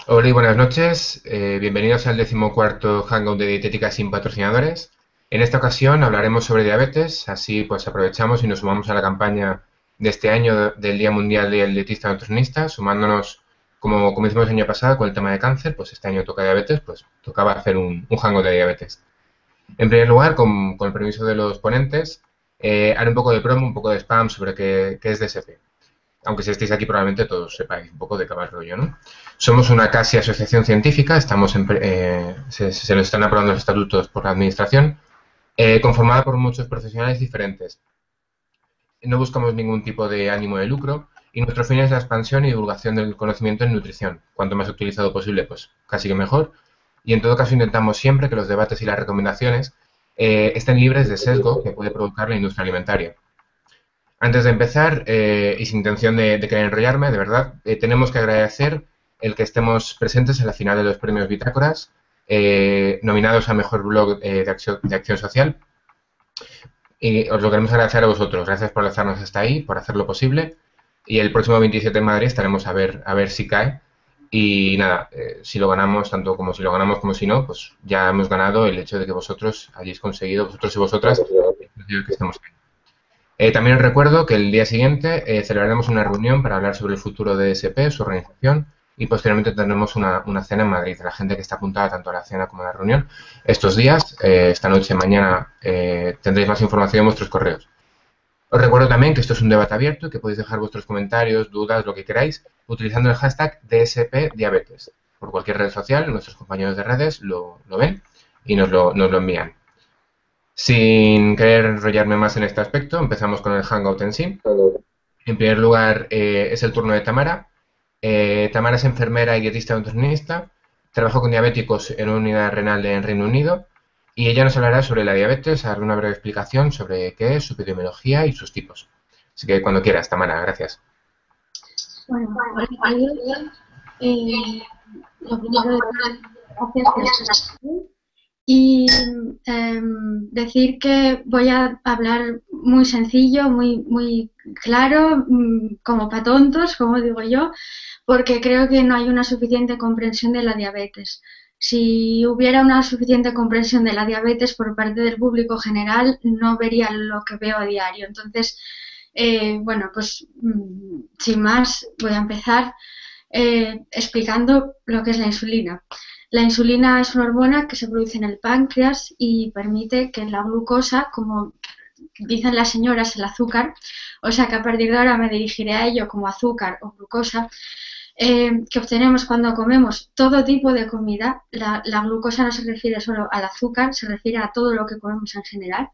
Hola y buenas noches. Bienvenidos al 14º Hangout de Dietética sin patrocinadores. En esta ocasión hablaremos sobre diabetes, así pues aprovechamos y nos sumamos a la campaña de este año del Día Mundial del Dietista Nutricionista, sumándonos como hicimos el año pasado con el tema de cáncer, pues este año toca diabetes, pues tocaba hacer un Hangout de diabetes. En primer lugar, con el permiso de los ponentes, haré un poco de promo, un poco de spam sobre qué es DSP, aunque si estéis aquí probablemente todos sepáis un poco de qué va el rollo, ¿no? Somos una casi asociación científica, se nos están aprobando los estatutos por la administración, conformada por muchos profesionales diferentes. No buscamos ningún tipo de ánimo de lucro y nuestro fin es la expansión y divulgación del conocimiento en nutrición. Cuanto más utilizado posible, pues casi que mejor. Y en todo caso intentamos siempre que los debates y las recomendaciones estén libres de sesgo que puede provocar la industria alimentaria. Antes de empezar, y sin intención de querer enrollarme, de verdad, tenemos que agradecer el que estemos presentes en la final de los premios Bitácoras, nominados a Mejor Blog de Acción Social. Y os lo queremos agradecer a vosotros. Gracias por lanzarnos hasta ahí, por hacerlo posible. Y el próximo 27 en Madrid estaremos a ver si cae. Y nada, si lo ganamos, tanto como si lo ganamos como si no, pues ya hemos ganado el hecho de que vosotros hayáis conseguido, vosotros y vosotras, que estemos ahí. También os recuerdo que el día siguiente celebraremos una reunión para hablar sobre el futuro de ESP, su organización, y posteriormente tendremos una cena en Madrid. La gente que está apuntada tanto a la cena como a la reunión, estos días, esta noche, mañana, tendréis más información en vuestros correos. Os recuerdo también que esto es un debate abierto y que podéis dejar vuestros comentarios, dudas, lo que queráis, utilizando el hashtag DSPDiabetes. Por cualquier red social, nuestros compañeros de redes lo ven y nos lo envían. Sin querer enrollarme más en este aspecto, empezamos con el Hangout en sí. En primer lugar, es el turno de Tamara. Tamara es enfermera y dietista nutricionista. Trabajó con diabéticos en una unidad renal en Reino Unido y ella nos hablará sobre la diabetes, darle una breve explicación sobre qué es, su epidemiología y sus tipos. Así que cuando quieras, Tamara, gracias. Bueno, hola a todos. Eh, lo primero de todo, gracias por estar aquí. Y decir que voy a hablar muy sencillo, muy claro, como para tontos, como digo yo, porque creo que no hay una suficiente comprensión de la diabetes. Si hubiera una suficiente comprensión de la diabetes por parte del público general, no vería lo que veo a diario. Entonces, bueno, pues sin más, voy a empezar explicando lo que es la insulina. La insulina es una hormona que se produce en el páncreas y permite que la glucosa, como dicen las señoras, el azúcar, o sea que a partir de ahora me dirigiré a ello como azúcar o glucosa, que obtenemos cuando comemos todo tipo de comida. La glucosa no se refiere solo al azúcar, se refiere a todo lo que comemos en general.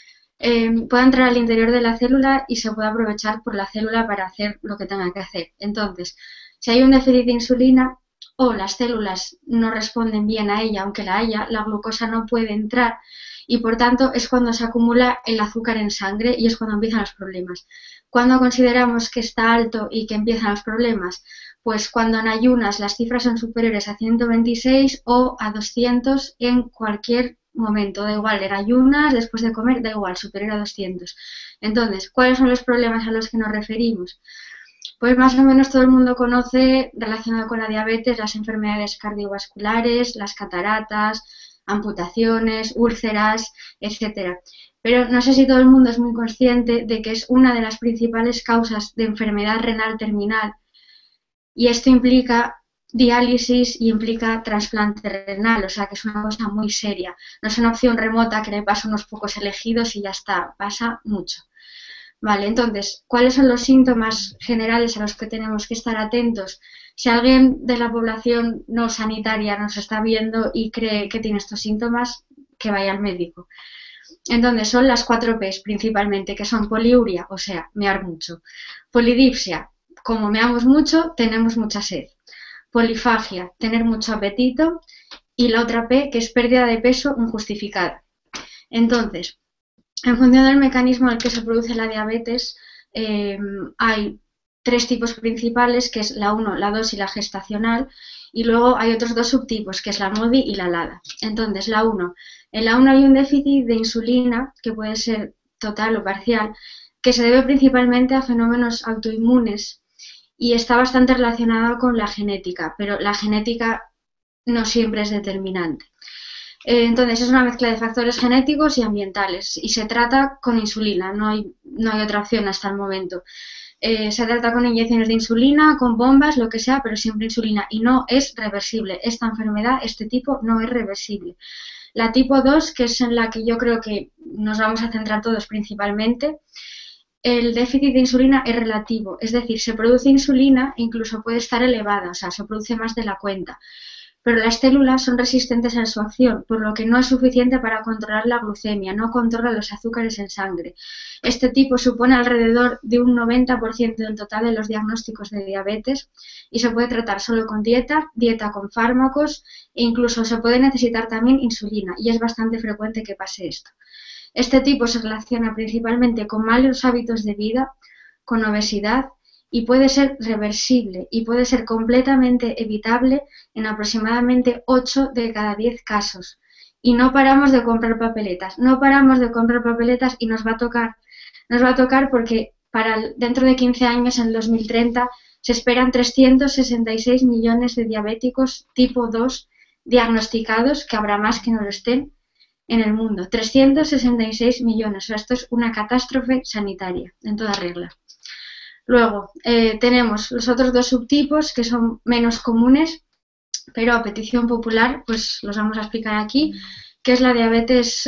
Puede entrar al interior de la célula y se puede aprovechar por la célula para hacer lo que tenga que hacer. Entonces, si hay un déficit de insulina o las células no responden bien a ella, aunque la haya, la glucosa no puede entrar y por tanto es cuando se acumula el azúcar en sangre y es cuando empiezan los problemas. ¿Cuándo consideramos que está alto y que empiezan los problemas? Pues cuando en ayunas las cifras son superiores a 126 o a 200 en cualquier momento, da igual, en ayunas, después de comer, da igual, superior a 200. Entonces, ¿cuáles son los problemas a los que nos referimos? Pues más o menos todo el mundo conoce, relacionado con la diabetes, las enfermedades cardiovasculares, las cataratas, amputaciones, úlceras, etcétera. Pero no sé si todo el mundo es muy consciente de que es una de las principales causas de enfermedad renal terminal y esto implica diálisis y implica trasplante renal, o sea que es una cosa muy seria. No es una opción remota que le pasa a unos pocos elegidos y ya está, pasa mucho. Vale, entonces, ¿cuáles son los síntomas generales a los que tenemos que estar atentos? Si alguien de la población no sanitaria nos está viendo y cree que tiene estos síntomas, que vaya al médico. Entonces, son las 4 P's principalmente, que son poliuria, o sea, mear mucho. Polidipsia, como meamos mucho, tenemos mucha sed. Polifagia, tener mucho apetito. Y la otra P, que es pérdida de peso injustificada. Entonces, en función del mecanismo en el que se produce la diabetes, hay 3 tipos principales, que es la 1, la 2 y la gestacional, y luego hay otros 2 subtipos, que es la MODY y la LADA. Entonces, la 1. En la 1 hay un déficit de insulina, que puede ser total o parcial, que se debe principalmente a fenómenos autoinmunes y está bastante relacionado con la genética, pero la genética no siempre es determinante. Entonces es una mezcla de factores genéticos y ambientales y se trata con insulina, no hay otra opción hasta el momento. Se trata con inyecciones de insulina, con bombas, lo que sea, pero siempre insulina y no es reversible. Esta enfermedad, este tipo, no es reversible. La tipo 2, que es en la que yo creo que nos vamos a centrar todos principalmente, el déficit de insulina es relativo, es decir, se produce insulina, incluso puede estar elevada, o sea, se produce más de la cuenta, pero las células son resistentes a su acción, por lo que no es suficiente para controlar la glucemia, no controla los azúcares en sangre. Este tipo supone alrededor de un 90% del total de los diagnósticos de diabetes y se puede tratar solo con dieta, dieta con fármacos e incluso se puede necesitar también insulina y es bastante frecuente que pase esto. Este tipo se relaciona principalmente con malos hábitos de vida, con obesidad y puede ser reversible y puede ser completamente evitable en aproximadamente 8 de cada 10 casos. Y no paramos de comprar papeletas, no paramos de comprar papeletas y nos va a tocar porque dentro de 15 años, en el 2030, se esperan 366 millones de diabéticos tipo 2 diagnosticados, que habrá más que no lo estén, en el mundo. 366 millones, o sea, esto es una catástrofe sanitaria, en toda regla. Luego, tenemos los otros dos subtipos que son menos comunes, pero a petición popular, pues los vamos a explicar aquí, que es la diabetes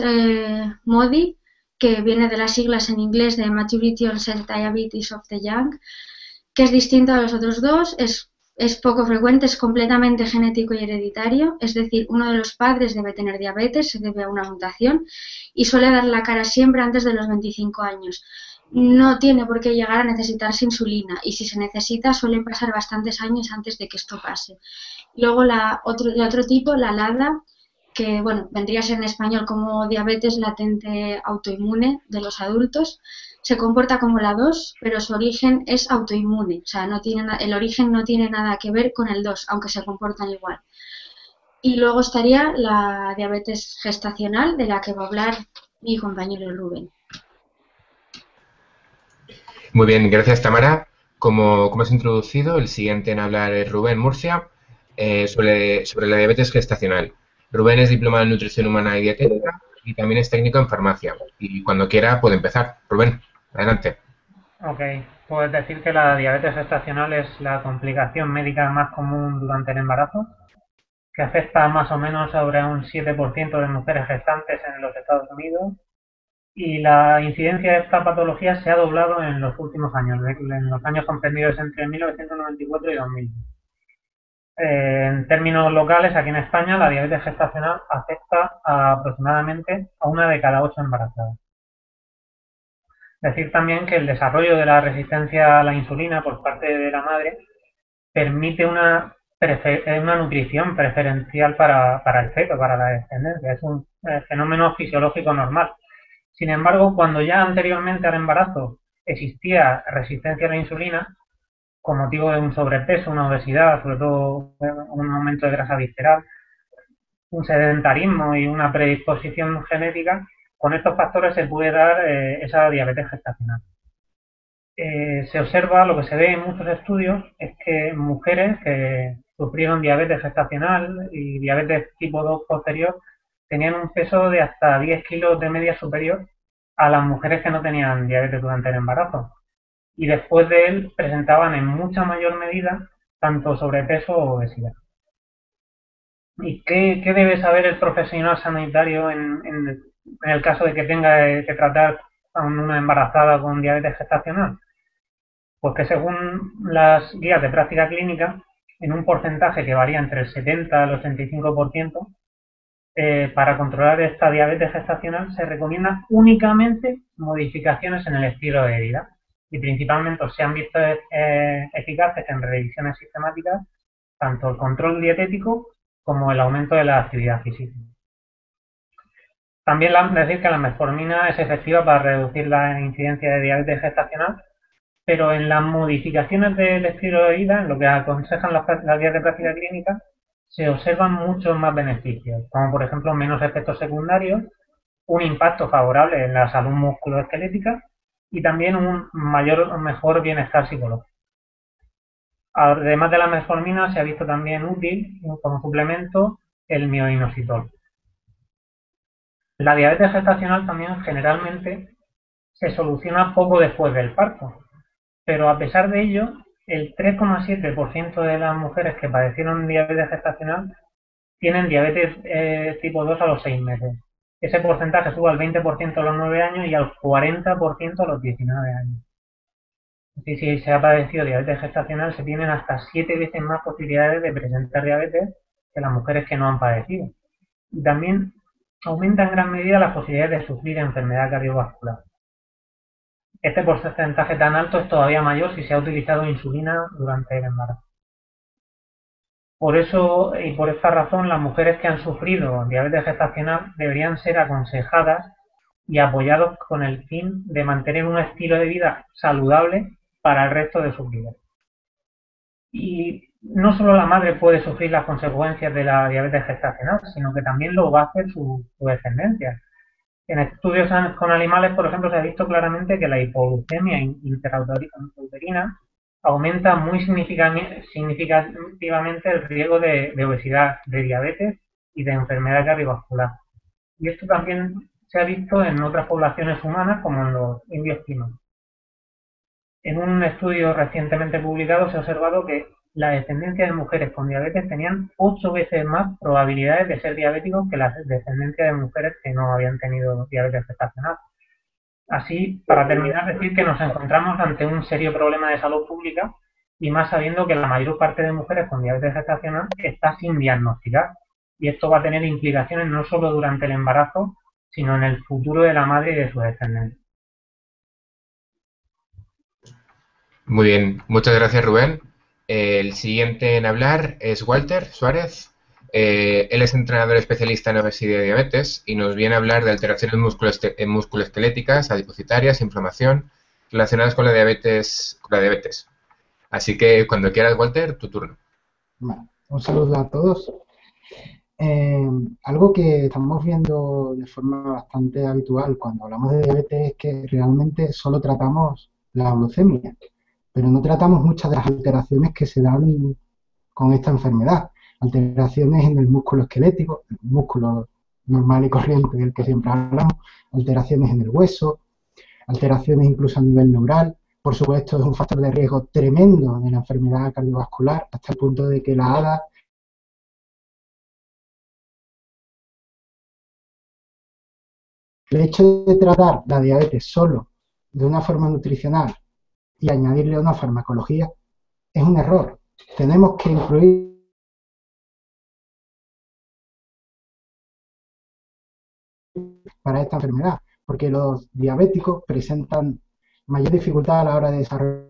MODY, que viene de las siglas en inglés de Maturity Onset Diabetes of the Young, que es distinto a los otros dos, es poco frecuente, es completamente genético y hereditario, es decir, uno de los padres debe tener diabetes, se debe a una mutación, y suele dar la cara siempre antes de los 25 años. No tiene por qué llegar a necesitarse insulina y si se necesita suelen pasar bastantes años antes de que esto pase. Luego el otro tipo, la LADA, que bueno, vendría a ser en español como diabetes latente autoinmune de los adultos, se comporta como la 2, pero su origen es autoinmune, o sea, el origen no tiene nada que ver con el 2, aunque se comportan igual. Y luego estaría la diabetes gestacional, de la que va a hablar mi compañero Rubén. Muy bien, gracias Tamara. Como has introducido, el siguiente en hablar es Rubén Murcia sobre la diabetes gestacional. Rubén es diplomado en nutrición humana y dietética y también es técnico en farmacia. Y cuando quiera puede empezar. Rubén, adelante. Ok, puedes decir que la diabetes gestacional es la complicación médica más común durante el embarazo, que afecta más o menos sobre un 7% de mujeres gestantes en los Estados Unidos, y la incidencia de esta patología se ha doblado en los últimos años, en los años comprendidos entre 1994 y 2000. En términos locales, aquí en España, la diabetes gestacional afecta aproximadamente a 1 de cada 8 embarazadas. Decir también que el desarrollo de la resistencia a la insulina por parte de la madre permite una nutrición preferencial para el feto, para la descendencia. Es un fenómeno fisiológico normal. Sin embargo, cuando ya anteriormente al embarazo existía resistencia a la insulina, con motivo de un sobrepeso, una obesidad, sobre todo un aumento de grasa visceral, un sedentarismo y una predisposición genética, con estos factores se puede dar esa diabetes gestacional. Se observa, lo que se ve en muchos estudios, es que mujeres que sufrieron diabetes gestacional y diabetes tipo 2 posterior tenían un peso de hasta 10 kilos de media superior a las mujeres que no tenían diabetes durante el embarazo. Y después de él presentaban en mucha mayor medida tanto sobrepeso o obesidad. ¿Y qué debe saber el profesional sanitario en el caso de que tenga que tratar a una embarazada con diabetes gestacional? Pues que según las guías de práctica clínica, en un porcentaje que varía entre el 70 al 85%, para controlar esta diabetes gestacional se recomiendan únicamente modificaciones en el estilo de vida y principalmente se han visto eficaces en revisiones sistemáticas tanto el control dietético como el aumento de la actividad física. También decir que la metformina es efectiva para reducir la incidencia de diabetes gestacional, pero en las modificaciones del estilo de vida, en lo que aconsejan las guías de práctica clínica, se observan muchos más beneficios, como por ejemplo menos efectos secundarios, un impacto favorable en la salud musculoesquelética y también un mejor bienestar psicológico. Además de la metformina, se ha visto también útil como suplemento el mioinositol. La diabetes gestacional también generalmente se soluciona poco después del parto, pero a pesar de ello, el 3,7% de las mujeres que padecieron diabetes gestacional tienen diabetes tipo 2 a los 6 meses. Ese porcentaje sube al 20% a los 9 años y al 40% a los 19 años. Si se ha padecido diabetes gestacional, se tienen hasta 7 veces más posibilidades de presentar diabetes que las mujeres que no han padecido. Y también aumenta en gran medida las posibilidades de sufrir enfermedad cardiovascular. Este porcentaje tan alto es todavía mayor si se ha utilizado insulina durante el embarazo. Por eso y por esta razón, las mujeres que han sufrido diabetes gestacional deberían ser aconsejadas y apoyados con el fin de mantener un estilo de vida saludable para el resto de sus vidas. Y no solo la madre puede sufrir las consecuencias de la diabetes gestacional, sino que también lo va a hacer su descendencia. En estudios con animales, por ejemplo, se ha visto claramente que la hipoglucemia intrauterina aumenta muy significativamente el riesgo de obesidad, de diabetes y de enfermedad cardiovascular. Y esto también se ha visto en otras poblaciones humanas, como en los indios chinos. En un estudio recientemente publicado se ha observado que la descendencia de mujeres con diabetes tenían 8 veces más probabilidades de ser diabéticos que la descendencia de mujeres que no habían tenido diabetes gestacional. Así, para terminar, decir que nos encontramos ante un serio problema de salud pública y más sabiendo que la mayor parte de mujeres con diabetes gestacional está sin diagnosticar. Y esto va a tener implicaciones no solo durante el embarazo, sino en el futuro de la madre y de sus descendientes. Muy bien, muchas gracias, Rubén. El siguiente en hablar es Walter Suárez. Él es entrenador especialista en obesidad y diabetes y nos viene a hablar de alteraciones musculoesqueléticas, adipocitarias, inflamación relacionadas con la diabetes. Así que cuando quieras, Walter, tu turno. Bueno, un saludo a todos. Algo que estamos viendo de forma bastante habitual cuando hablamos de diabetes es que realmente solo tratamos la glucemia, pero no tratamos muchas de las alteraciones que se dan con esta enfermedad. Alteraciones en el músculo esquelético, el músculo normal y corriente del que siempre hablamos, alteraciones en el hueso, alteraciones incluso a nivel neural. Por supuesto, es un factor de riesgo tremendo de la enfermedad cardiovascular, hasta el punto de que la ADA el hecho de tratar la diabetes solo de una forma nutricional y añadirle una farmacología es un error. Tenemos que incluir para esta enfermedad, porque los diabéticos presentan mayor dificultad a la hora de desarrollar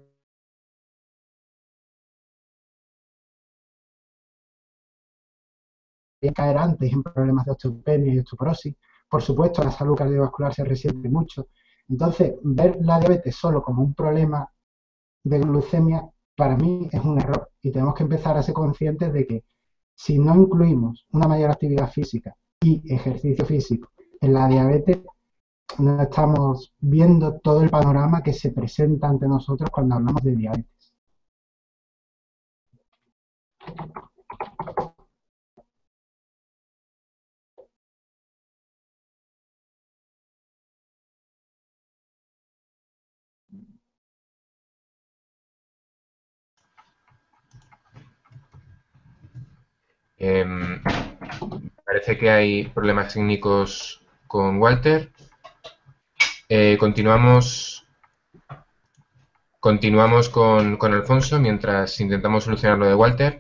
caer antes en problemas de osteopenia y osteoporosis. Por supuesto, la salud cardiovascular se resiente mucho. Entonces, ver la diabetes solo como un problema de glucemia, para mí es un error. Y tenemos que empezar a ser conscientes de que si no incluimos una mayor actividad física y ejercicio físico en la diabetes, no estamos viendo todo el panorama que se presenta ante nosotros cuando hablamos de diabetes. Parece que hay problemas técnicos con Walter. Continuamos con Alfonso mientras intentamos solucionar lo de Walter.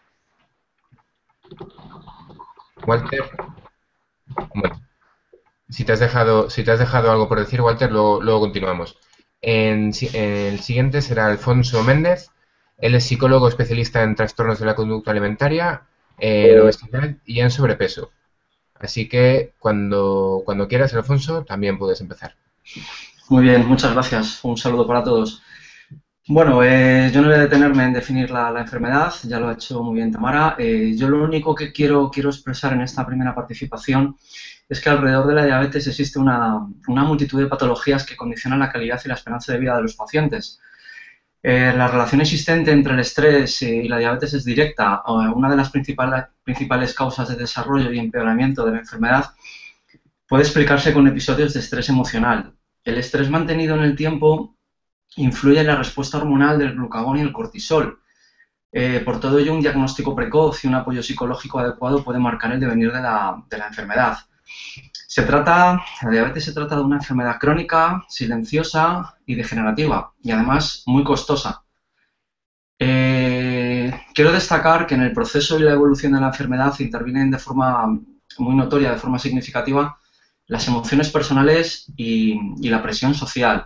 Walter, bueno, si te has dejado algo por decir, Walter, luego continuamos. El siguiente será Alfonso Méndez. Él es psicólogo especialista en trastornos de la conducta alimentaria, en obesidad y en sobrepeso. Así que cuando quieras, Alfonso, también puedes empezar. Muy bien, muchas gracias. Un saludo para todos. Bueno, yo no voy a detenerme en definir la enfermedad, ya lo ha hecho muy bien Tamara. Yo lo único que quiero expresar en esta primera participación es que alrededor de la diabetes existe una multitud de patologías que condicionan la calidad y la esperanza de vida de los pacientes. La relación existente entre el estrés y la diabetes es directa. Una de las principales causas de desarrollo y empeoramiento de la enfermedad puede explicarse con episodios de estrés emocional. El estrés mantenido en el tiempo influye en la respuesta hormonal del glucagón y el cortisol. Por todo ello, un diagnóstico precoz y un apoyo psicológico adecuado puede marcar el devenir de la enfermedad. La diabetes se trata de una enfermedad crónica, silenciosa y degenerativa, y además muy costosa. Quiero destacar que en el proceso y la evolución de la enfermedad intervienen de forma muy notoria, de forma significativa, las emociones personales y la presión social.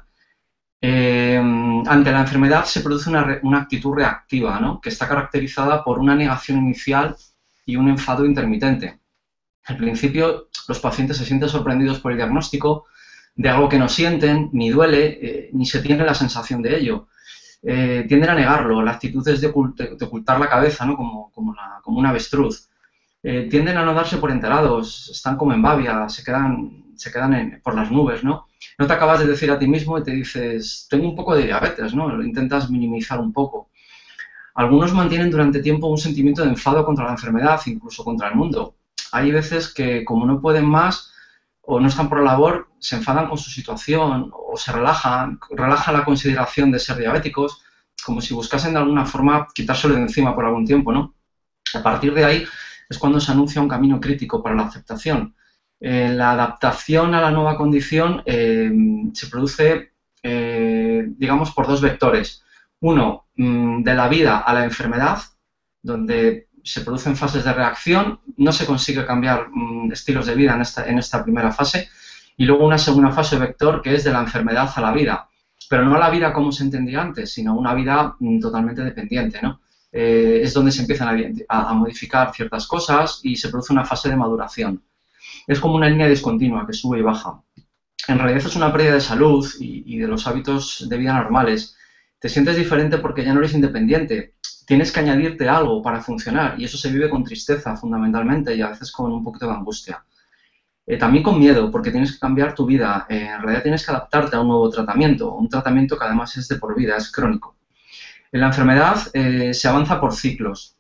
Ante la enfermedad se produce una actitud reactiva, ¿no?, que está caracterizada por una negación inicial y un enfado intermitente. Al principio, los pacientes se sienten sorprendidos por el diagnóstico de algo que no sienten, ni duele, ni se tiene la sensación de ello. Tienden a negarlo, la actitud es de ocultar la cabeza, ¿no?, como un avestruz. Tienden a no darse por enterados, están como en babia, se quedan por las nubes, ¿no? No te acabas de decir a ti mismo y te dices, tengo un poco de diabetes, ¿no? Lo intentas minimizar un poco. Algunos mantienen durante tiempo un sentimiento de enfado contra la enfermedad, incluso contra el mundo. Hay veces que, como no pueden más o no están por la labor, se enfadan con su situación o se relajan la consideración de ser diabéticos, como si buscasen de alguna forma quitárselo de encima por algún tiempo, ¿no? A partir de ahí es cuando se anuncia un camino crítico para la aceptación. La adaptación a la nueva condición se produce, digamos, por dos vectores. Uno, de la vida a la enfermedad, donde se producen fases de reacción, no se consigue cambiar estilos de vida en esta primera fase, y luego una segunda fase vector que es de la enfermedad a la vida, pero no a la vida como se entendía antes, sino una vida totalmente dependiente, ¿no? Es donde se empiezan a modificar ciertas cosas y se produce una fase de maduración. Es como una línea discontinua que sube y baja. En realidad es una pérdida de salud y de los hábitos de vida normales. Te sientes diferente porque ya no eres independiente. Tienes que añadirte algo para funcionar y eso se vive con tristeza fundamentalmente y a veces con un poquito de angustia. También con miedo porque tienes que cambiar tu vida. En realidad tienes que adaptarte a un nuevo tratamiento, un tratamiento que además es de por vida, es crónico. En la enfermedad se avanza por ciclos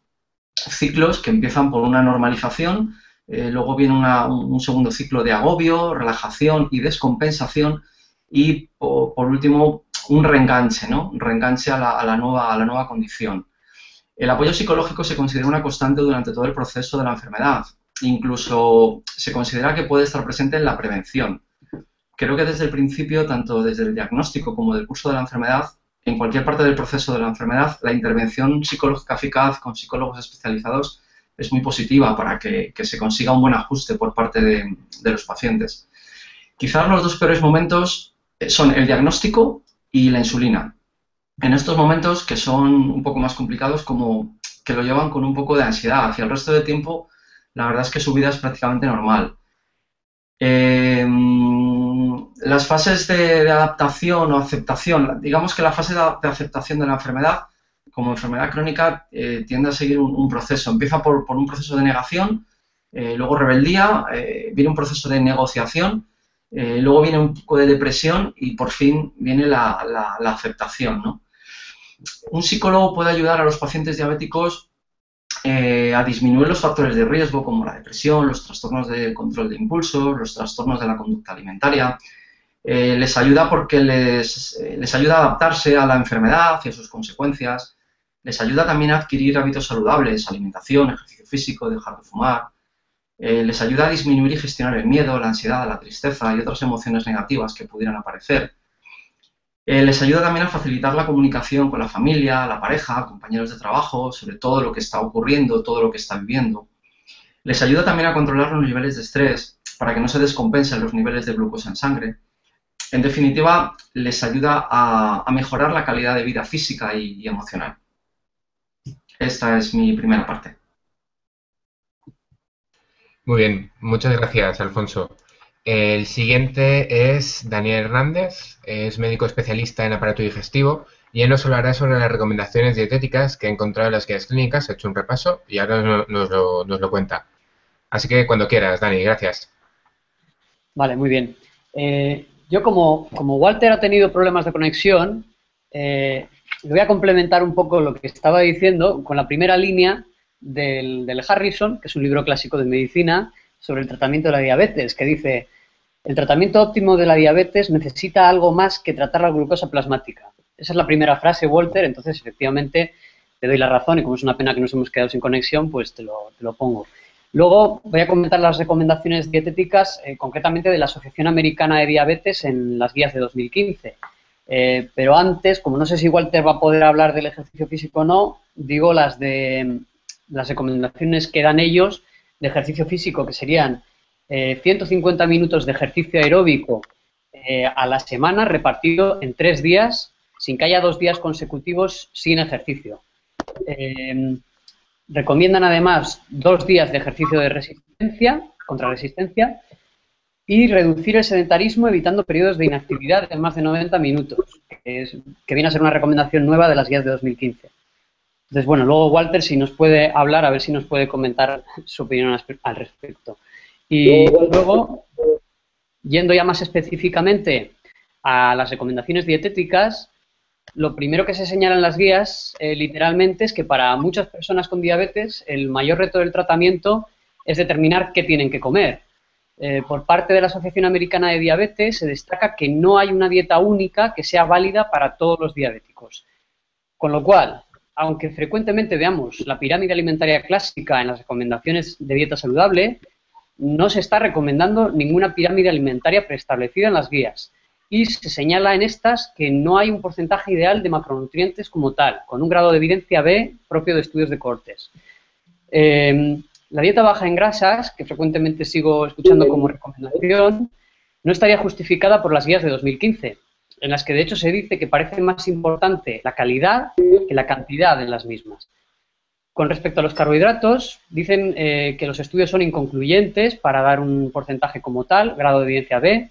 que empiezan por una normalización, luego viene un segundo ciclo de agobio, relajación y descompensación y por último un reenganche, ¿no? Un reenganche a la nueva condición. El apoyo psicológico se considera una constante durante todo el proceso de la enfermedad. Incluso se considera que puede estar presente en la prevención. Creo que desde el principio, tanto desde el diagnóstico como del curso de la enfermedad, en cualquier parte del proceso de la enfermedad, la intervención psicológica eficaz con psicólogos especializados es muy positiva para que se consiga un buen ajuste por parte de los pacientes. Quizás los dos peores momentos son el diagnóstico y la insulina. En estos momentos, que son un poco más complicados, como que lo llevan con un poco de ansiedad. Hacia el resto del tiempo, la verdad es que su vida es prácticamente normal. Las fases de adaptación o aceptación, digamos que la fase de aceptación de la enfermedad, como enfermedad crónica, tiende a seguir un proceso. Empieza por un proceso de negación, luego rebeldía, viene un proceso de negociación, luego viene un poco de depresión y por fin viene la aceptación, ¿no? Un psicólogo puede ayudar a los pacientes diabéticos a disminuir los factores de riesgo como la depresión, los trastornos de control de impulsos, los trastornos de la conducta alimentaria. Les ayuda porque les ayuda a adaptarse a la enfermedad y a sus consecuencias. Les ayuda también a adquirir hábitos saludables, alimentación, ejercicio físico, dejar de fumar. Les ayuda a disminuir y gestionar el miedo, la ansiedad, la tristeza y otras emociones negativas que pudieran aparecer. Les ayuda también a facilitar la comunicación con la familia, la pareja, compañeros de trabajo, sobre todo lo que está ocurriendo, todo lo que está viviendo. Les ayuda también a controlar los niveles de estrés para que no se descompensen los niveles de glucosa en sangre. En definitiva, les ayuda a mejorar la calidad de vida física y emocional. Esta es mi primera parte. Muy bien, muchas gracias, Alfonso. El siguiente es Daniel Hernández, es médico especialista en aparato digestivo y él nos hablará sobre las recomendaciones dietéticas que ha encontrado en las guías clínicas, ha hecho un repaso y ahora nos lo cuenta. Así que cuando quieras, Dani, gracias. Vale, muy bien. Yo como Walter ha tenido problemas de conexión, voy a complementar un poco lo que estaba diciendo con la primera línea del Harrison, que es un libro clásico de medicina, sobre el tratamiento de la diabetes, que dice: el tratamiento óptimo de la diabetes necesita algo más que tratar la glucosa plasmática. Esa es la primera frase, Walter, entonces efectivamente te doy la razón y como es una pena que nos hemos quedado sin conexión, pues te lo pongo. Luego voy a comentar las recomendaciones dietéticas, concretamente de la Asociación Americana de Diabetes en las guías de 2015. Pero antes, como no sé si Walter va a poder hablar del ejercicio físico o no, digo las recomendaciones que dan ellos de ejercicio físico, que serían 150 minutos de ejercicio aeróbico a la semana, repartido en 3 días, sin que haya 2 días consecutivos sin ejercicio. Recomiendan además 2 días de ejercicio de resistencia, contra resistencia, y reducir el sedentarismo evitando periodos de inactividad de más de 90 minutos, que viene a ser una recomendación nueva de las guías de 2015. Entonces, bueno, luego Walter, si nos puede hablar, a ver si nos puede comentar su opinión al respecto. Y luego, yendo ya más específicamente a las recomendaciones dietéticas, lo primero que se señala en las guías, literalmente, es que para muchas personas con diabetes el mayor reto del tratamiento es determinar qué tienen que comer. Por parte de la Asociación Americana de Diabetes se destaca que no hay una dieta única que sea válida para todos los diabéticos. Con lo cual, aunque frecuentemente veamos la pirámide alimentaria clásica en las recomendaciones de dieta saludable, no se está recomendando ninguna pirámide alimentaria preestablecida en las guías. Y se señala en estas que no hay un porcentaje ideal de macronutrientes como tal, con un grado de evidencia B propio de estudios de cohortes. La dieta baja en grasas, que frecuentemente sigo escuchando como recomendación, no estaría justificada por las guías de 2015, en las que de hecho se dice que parece más importante la calidad que la cantidad en las mismas. Con respecto a los carbohidratos, dicen que los estudios son inconcluyentes para dar un porcentaje como tal, grado de evidencia B.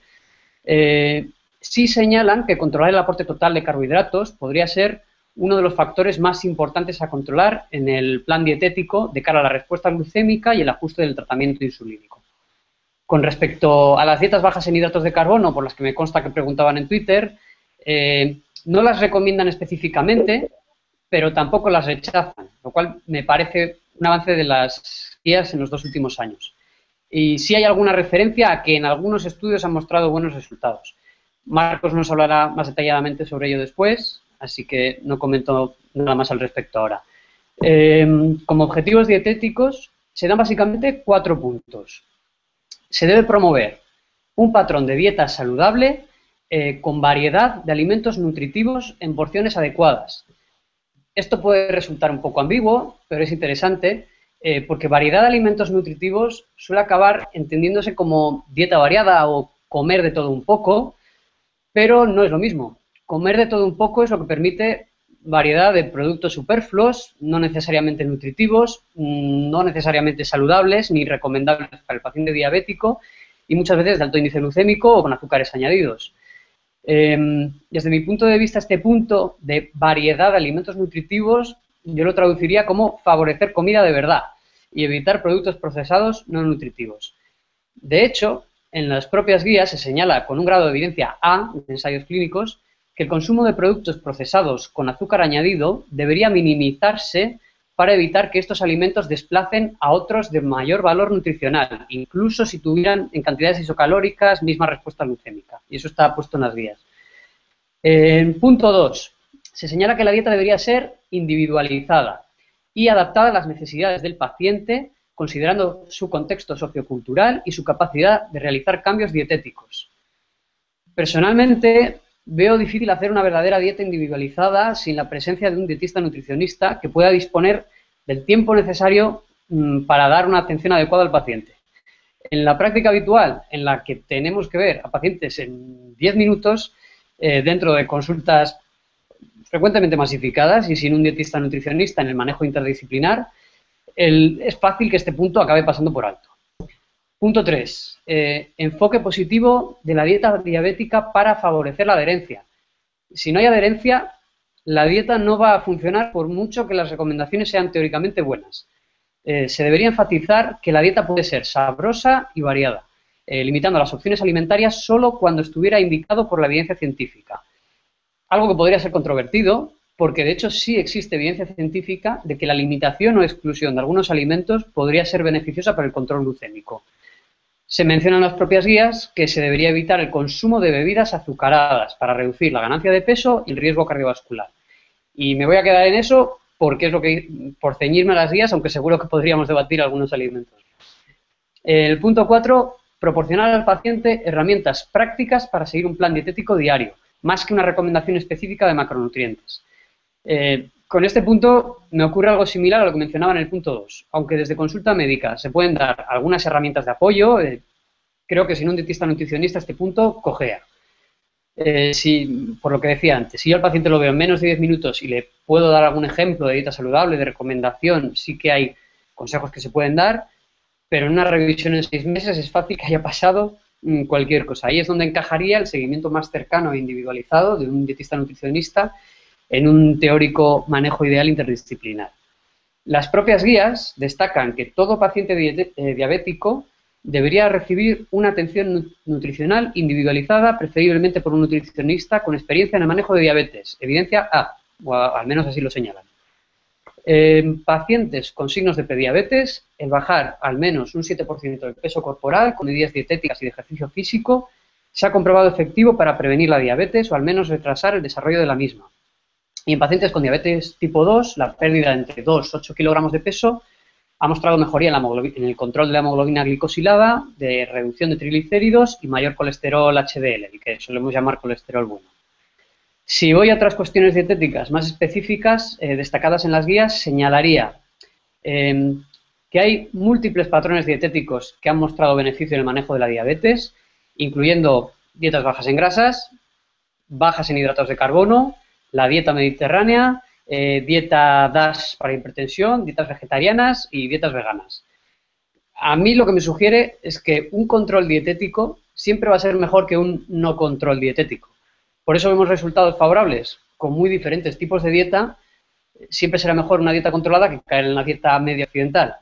Sí señalan que controlar el aporte total de carbohidratos podría ser uno de los factores más importantes a controlar en el plan dietético de cara a la respuesta glucémica y el ajuste del tratamiento insulínico. Con respecto a las dietas bajas en hidratos de carbono, por las que me consta que preguntaban en Twitter, no las recomiendan específicamente, pero tampoco las rechazan, lo cual me parece un avance de las guías en los 2 últimos años. Y sí hay alguna referencia a que en algunos estudios han mostrado buenos resultados. Marcos nos hablará más detalladamente sobre ello después, así que no comento nada más al respecto ahora. Como objetivos dietéticos se dan básicamente 4 puntos. Se debe promover un patrón de dieta saludable con variedad de alimentos nutritivos en porciones adecuadas. Esto puede resultar un poco ambiguo, pero es interesante porque variedad de alimentos nutritivos suele acabar entendiéndose como dieta variada o comer de todo un poco, pero no es lo mismo. Comer de todo un poco es lo que permite variedad de productos superfluos, no necesariamente nutritivos, no necesariamente saludables ni recomendables para el paciente diabético y muchas veces de alto índice glucémico o con azúcares añadidos. Desde mi punto de vista, este punto de variedad de alimentos nutritivos yo lo traduciría como favorecer comida de verdad y evitar productos procesados no nutritivos. De hecho, en las propias guías se señala con un grado de evidencia A de ensayos clínicos que el consumo de productos procesados con azúcar añadido debería minimizarse para evitar que estos alimentos desplacen a otros de mayor valor nutricional, incluso si tuvieran en cantidades isocalóricas misma respuesta glucémica. Y eso está puesto en las guías. Punto 2. Se señala que la dieta debería ser individualizada y adaptada a las necesidades del paciente, considerando su contexto sociocultural y su capacidad de realizar cambios dietéticos. Personalmente, veo difícil hacer una verdadera dieta individualizada sin la presencia de un dietista nutricionista que pueda disponer del tiempo necesario para dar una atención adecuada al paciente. En la práctica habitual, en la que tenemos que ver a pacientes en 10 minutos, dentro de consultas frecuentemente masificadas y sin un dietista nutricionista en el manejo interdisciplinar, es fácil que este punto acabe pasando por alto. Punto 3. Enfoque positivo de la dieta diabética para favorecer la adherencia. Si no hay adherencia, la dieta no va a funcionar por mucho que las recomendaciones sean teóricamente buenas. Se debería enfatizar que la dieta puede ser sabrosa y variada, limitando las opciones alimentarias solo cuando estuviera indicado por la evidencia científica. Algo que podría ser controvertido, porque de hecho sí existe evidencia científica de que la limitación o exclusión de algunos alimentos podría ser beneficiosa para el control glucémico. Se menciona en las propias guías que se debería evitar el consumo de bebidas azucaradas para reducir la ganancia de peso y el riesgo cardiovascular. Y me voy a quedar en eso porque es lo que, por ceñirme a las guías, aunque seguro que podríamos debatir algunos alimentos. El punto 4, proporcionar al paciente herramientas prácticas para seguir un plan dietético diario, más que una recomendación específica de macronutrientes. Con este punto me ocurre algo similar a lo que mencionaba en el punto 2. Aunque desde consulta médica se pueden dar algunas herramientas de apoyo, creo que sin un dietista nutricionista este punto cojea. Por lo que decía antes, si yo al paciente lo veo en menos de 10 minutos y le puedo dar algún ejemplo de dieta saludable, de recomendación, sí que hay consejos que se pueden dar, pero en una revisión en 6 meses es fácil que haya pasado cualquier cosa. Ahí es donde encajaría el seguimiento más cercano e individualizado de un dietista nutricionista en un teórico manejo ideal interdisciplinar. Las propias guías destacan que todo paciente diabético debería recibir una atención nutricional individualizada, preferiblemente por un nutricionista con experiencia en el manejo de diabetes, evidencia A, o al menos así lo señalan. En pacientes con signos de prediabetes, el bajar al menos un 7% del peso corporal con medidas dietéticas y de ejercicio físico se ha comprobado efectivo para prevenir la diabetes o al menos retrasar el desarrollo de la misma. Y en pacientes con diabetes tipo 2, la pérdida de entre 2 y 8 kilogramos de peso ha mostrado mejoría en el control de la hemoglobina glicosilada, de reducción de triglicéridos y mayor colesterol HDL, el que solemos llamar colesterol bueno. Si voy a otras cuestiones dietéticas más específicas, destacadas en las guías, señalaría que hay múltiples patrones dietéticos que han mostrado beneficio en el manejo de la diabetes, incluyendo dietas bajas en grasas, bajas en hidratos de carbono, la dieta mediterránea, dieta DASH para hipertensión, dietas vegetarianas y dietas veganas. A mí lo que me sugiere es que un control dietético siempre va a ser mejor que un no control dietético. Por eso vemos resultados favorables con muy diferentes tipos de dieta. Siempre será mejor una dieta controlada que caer en la dieta medio occidental.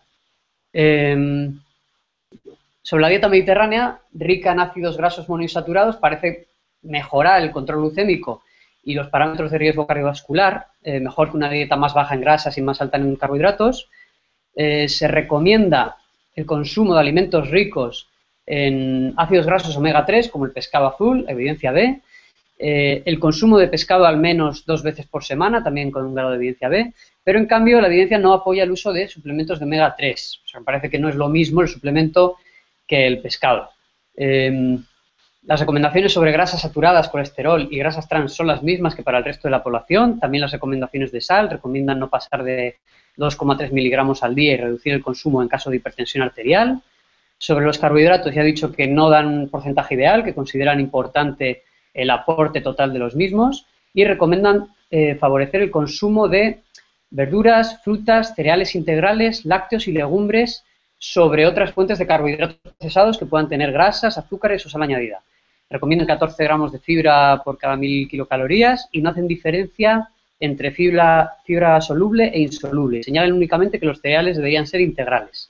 Sobre la dieta mediterránea, rica en ácidos grasos monoinsaturados, parece mejorar el control glucémico y los parámetros de riesgo cardiovascular, mejor que una dieta más baja en grasas y más alta en carbohidratos. Se recomienda el consumo de alimentos ricos en ácidos grasos omega 3, como el pescado azul, evidencia B. El consumo de pescado al menos 2 veces por semana, también con un grado de evidencia B. Pero, en cambio, la evidencia no apoya el uso de suplementos de omega 3. O sea, me parece que no es lo mismo el suplemento que el pescado. Las recomendaciones sobre grasas saturadas, colesterol y grasas trans son las mismas que para el resto de la población. También las recomendaciones de sal recomiendan no pasar de 2,3 miligramos al día y reducir el consumo en caso de hipertensión arterial. Sobre los carbohidratos ya he dicho que no dan un porcentaje ideal, que consideran importante el aporte total de los mismos y recomiendan favorecer el consumo de verduras, frutas, cereales integrales, lácteos y legumbres sobre otras fuentes de carbohidratos procesados que puedan tener grasas, azúcares o sal añadida. Recomiendan 14 gramos de fibra por cada 1000 kilocalorías y no hacen diferencia entre fibra soluble e insoluble. Señalan únicamente que los cereales deberían ser integrales.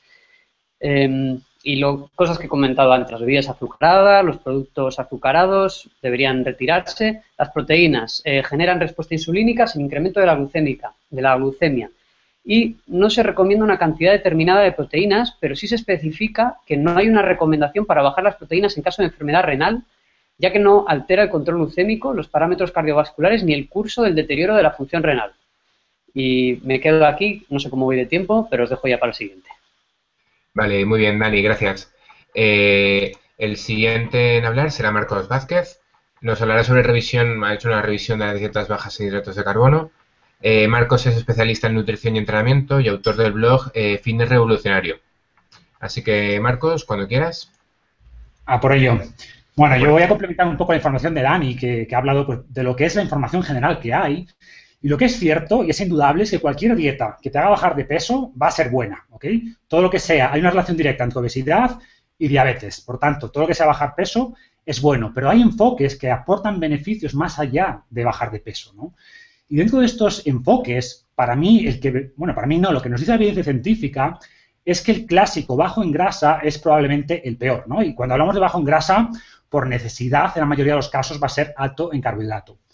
Cosas que he comentado antes, las bebidas azucaradas, los productos azucarados deberían retirarse. Las proteínas generan respuesta insulínica sin incremento de la glucemia. Y no se recomienda una cantidad determinada de proteínas, pero sí se especifica que no hay una recomendación para bajar las proteínas en caso de enfermedad renal, ya que no altera el control glucémico, los parámetros cardiovasculares ni el curso del deterioro de la función renal. Y me quedo aquí, no sé cómo voy de tiempo, pero os dejo ya para el siguiente. Vale, muy bien, Dani, gracias. El siguiente en hablar será Marcos Vázquez. Nos hablará sobre ha hecho una revisión de las dietas bajas en hidratos de carbono. Marcos es especialista en nutrición y entrenamiento y autor del blog Fitness Revolucionario. Así que, Marcos, cuando quieras. A por ello. Bueno, yo voy a complementar un poco la información de Dani, que ha hablado pues, de lo que es la información general que hay. Y lo que es cierto y es indudable es que cualquier dieta que te haga bajar de peso va a ser buena, ¿ok? Todo lo que sea, hay una relación directa entre obesidad y diabetes. Por tanto, todo lo que sea bajar peso es bueno. Pero hay enfoques que aportan beneficios más allá de bajar de peso, ¿no? Y dentro de estos enfoques, para mí, lo que nos dice la evidencia científica es que el clásico bajo en grasa es probablemente el peor, ¿no? Y cuando hablamos de bajo en grasa, por necesidad, en la mayoría de los casos va a ser alto en carbohidrato.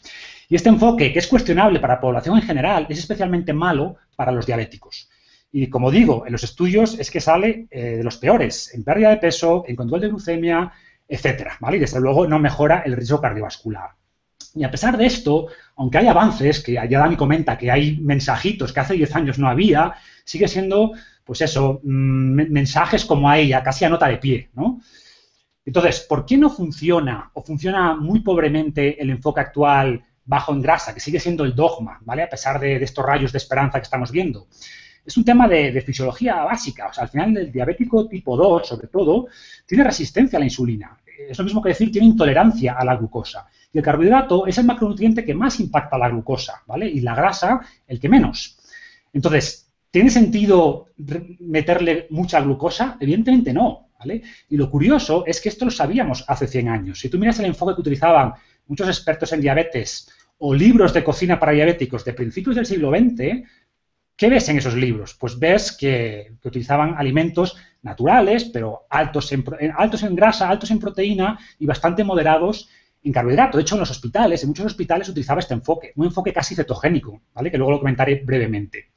Y este enfoque, que es cuestionable para la población en general, es especialmente malo para los diabéticos. Y como digo, en los estudios es que sale de los peores, en pérdida de peso, en control de glucemia, etcétera, ¿vale? Y desde luego no mejora el riesgo cardiovascular. Y a pesar de esto, aunque hay avances, que ya Dani comenta que hay mensajitos que hace 10 años no había, sigue siendo, pues eso, mensajes como a ella, casi a nota de pie, ¿no? Entonces, ¿por qué no funciona o funciona muy pobremente el enfoque actual bajo en grasa, que sigue siendo el dogma, ¿vale? A pesar de estos rayos de esperanza que estamos viendo. Es un tema de fisiología básica. O sea, al final el diabético tipo 2, sobre todo, tiene resistencia a la insulina. Es lo mismo que decir, tiene intolerancia a la glucosa. Y el carbohidrato es el macronutriente que más impacta a la glucosa, ¿vale? Y la grasa, el que menos. Entonces, ¿tiene sentido meterle mucha glucosa? Evidentemente no, ¿vale? Y lo curioso es que esto lo sabíamos hace 100 años. Si tú miras el enfoque que utilizaban muchos expertos en diabetes o libros de cocina para diabéticos de principios del siglo XX, ¿qué ves en esos libros? Pues ves que utilizaban alimentos naturales, pero altos en grasa, altos en proteína y bastante moderados en carbohidrato. De hecho, en los hospitales, en muchos hospitales utilizaba este enfoque, un enfoque casi cetogénico, ¿vale? Que luego lo comentaré brevemente.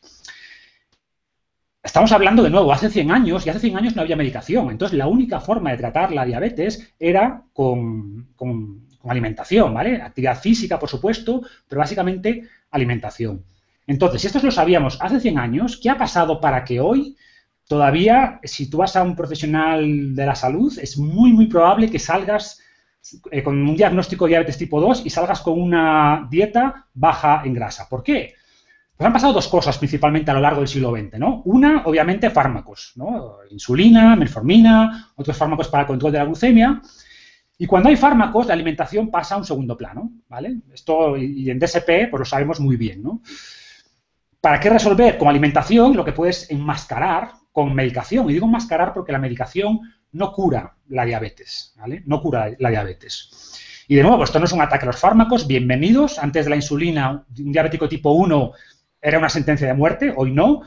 Estamos hablando de nuevo, hace 100 años, y hace 100 años no había medicación. Entonces, la única forma de tratar la diabetes era con alimentación, ¿vale? Actividad física, por supuesto, pero básicamente alimentación. Entonces, si esto lo sabíamos hace 100 años, ¿qué ha pasado para que hoy todavía, si tú vas a un profesional de la salud, es muy, muy probable que salgas con un diagnóstico de diabetes tipo 2 y salgas con una dieta baja en grasa? ¿Por qué? Pues han pasado dos cosas principalmente a lo largo del siglo XX, ¿no? Una, obviamente, fármacos, ¿no? Insulina, metformina, otros fármacos para el control de la glucemia. Y cuando hay fármacos, la alimentación pasa a un segundo plano, ¿vale? Esto, y en DSP, pues lo sabemos muy bien, ¿no? ¿Para qué resolver? Con alimentación lo que puedes enmascarar con medicación. Y digo enmascarar porque la medicación no cura la diabetes, ¿vale? No cura la diabetes. Y de nuevo, esto no es un ataque a los fármacos, bienvenidos. Antes de la insulina, un diabético tipo 1 era una sentencia de muerte, hoy no.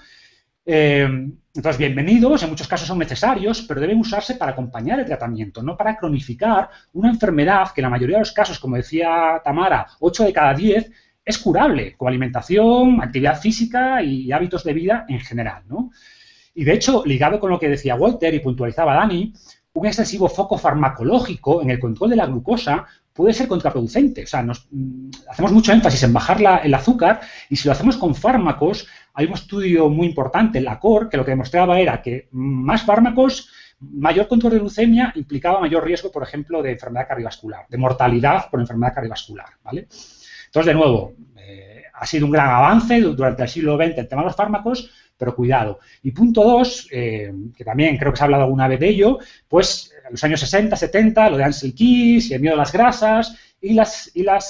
Entonces, bienvenidos, en muchos casos son necesarios, pero deben usarse para acompañar el tratamiento, no para cronificar una enfermedad que en la mayoría de los casos, como decía Tamara, 8 de cada 10, es curable, con alimentación, actividad física y hábitos de vida en general, ¿no? Y de hecho, ligado con lo que decía Walter y puntualizaba Dani, un excesivo foco farmacológico en el control de la glucosa puede ser contraproducente. O sea, hacemos mucho énfasis en bajar el azúcar y si lo hacemos con fármacos, hay un estudio muy importante, la CORE, que lo que demostraba era que más fármacos, mayor control de glucemia implicaba mayor riesgo, por ejemplo, de enfermedad cardiovascular, de mortalidad por enfermedad cardiovascular, ¿vale? Entonces, de nuevo, ha sido un gran avance durante el siglo XX el tema de los fármacos, pero cuidado. Y punto 2, que también creo que se ha hablado alguna vez de ello, pues en los años 60, 70, lo de Ansel Keys y el miedo a las grasas y las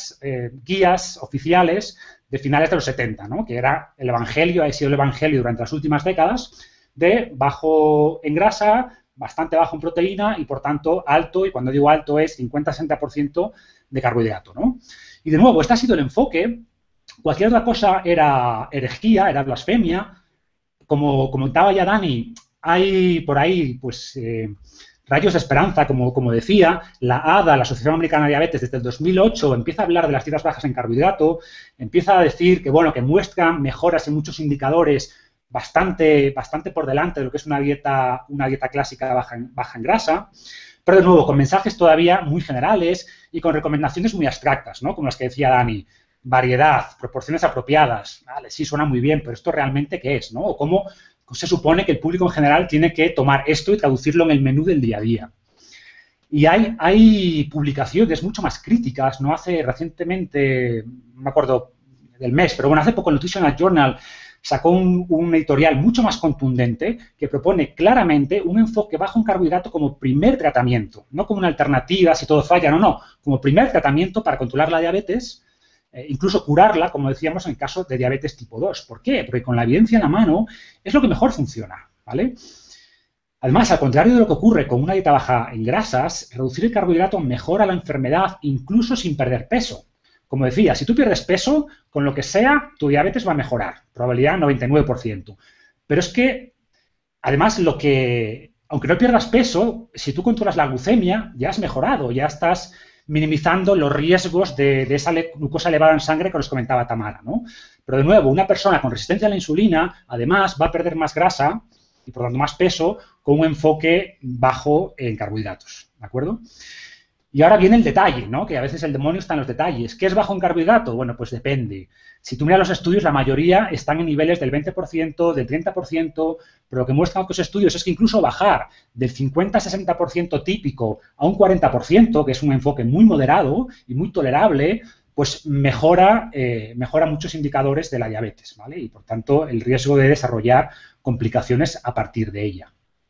guías oficiales de finales de los 70, ¿no? Que era el evangelio, ha sido el evangelio durante las últimas décadas, de bajo en grasa, bastante bajo en proteína y, por tanto, alto, y cuando digo alto es 50-60% de carbohidrato, ¿no? Y, de nuevo, este ha sido el enfoque. Cualquier otra cosa era herejía, era blasfemia. Como comentaba ya Dani, hay por ahí, pues, rayos de esperanza, como decía. La ADA, la Asociación Americana de Diabetes, desde el 2008 empieza a hablar de las dietas bajas en carbohidrato, empieza a decir que, bueno, que muestran mejoras en muchos indicadores bastante por delante de lo que es una dieta clásica baja en grasa, pero de nuevo con mensajes todavía muy generales y con recomendaciones muy abstractas, ¿no? Como las que decía Dani, variedad, proporciones apropiadas, vale, sí suena muy bien, pero esto realmente ¿qué es, no? O cómo se supone que el público en general tiene que tomar esto y traducirlo en el menú del día a día. Y hay publicaciones mucho más críticas, ¿no? Recientemente, no me acuerdo del mes, pero bueno, hace poco el Nutritional Journal sacó un editorial mucho más contundente que propone claramente un enfoque bajo en carbohidrato como primer tratamiento, no como una alternativa si todo falla, no, como primer tratamiento para controlar la diabetes, incluso curarla, como decíamos, en el caso de diabetes tipo 2. ¿Por qué? Porque con la evidencia en la mano es lo que mejor funciona, ¿vale? Además, al contrario de lo que ocurre con una dieta baja en grasas, reducir el carbohidrato mejora la enfermedad incluso sin perder peso. Como decía, si tú pierdes peso, con lo que sea, tu diabetes va a mejorar, probabilidad 99%. Pero es que, además, aunque no pierdas peso, si tú controlas la glucemia, ya has mejorado, ya estás minimizando los riesgos de esa glucosa elevada en sangre que os comentaba Tamara, ¿no? Pero de nuevo, una persona con resistencia a la insulina, además, va a perder más grasa y por lo tanto más peso con un enfoque bajo en carbohidratos, ¿de acuerdo? Y ahora viene el detalle, ¿no? Que a veces el demonio está en los detalles. ¿Qué es bajo en carbohidrato? Bueno, pues depende. Si tú miras los estudios, la mayoría están en niveles del 20%, del 30%, pero lo que muestran otros estudios es que incluso bajar del 50-60% típico a un 40%, que es un enfoque muy moderado y muy tolerable, pues mejora muchos indicadores de la diabetes, ¿vale? Y por tanto el riesgo de desarrollar complicaciones a partir de ella.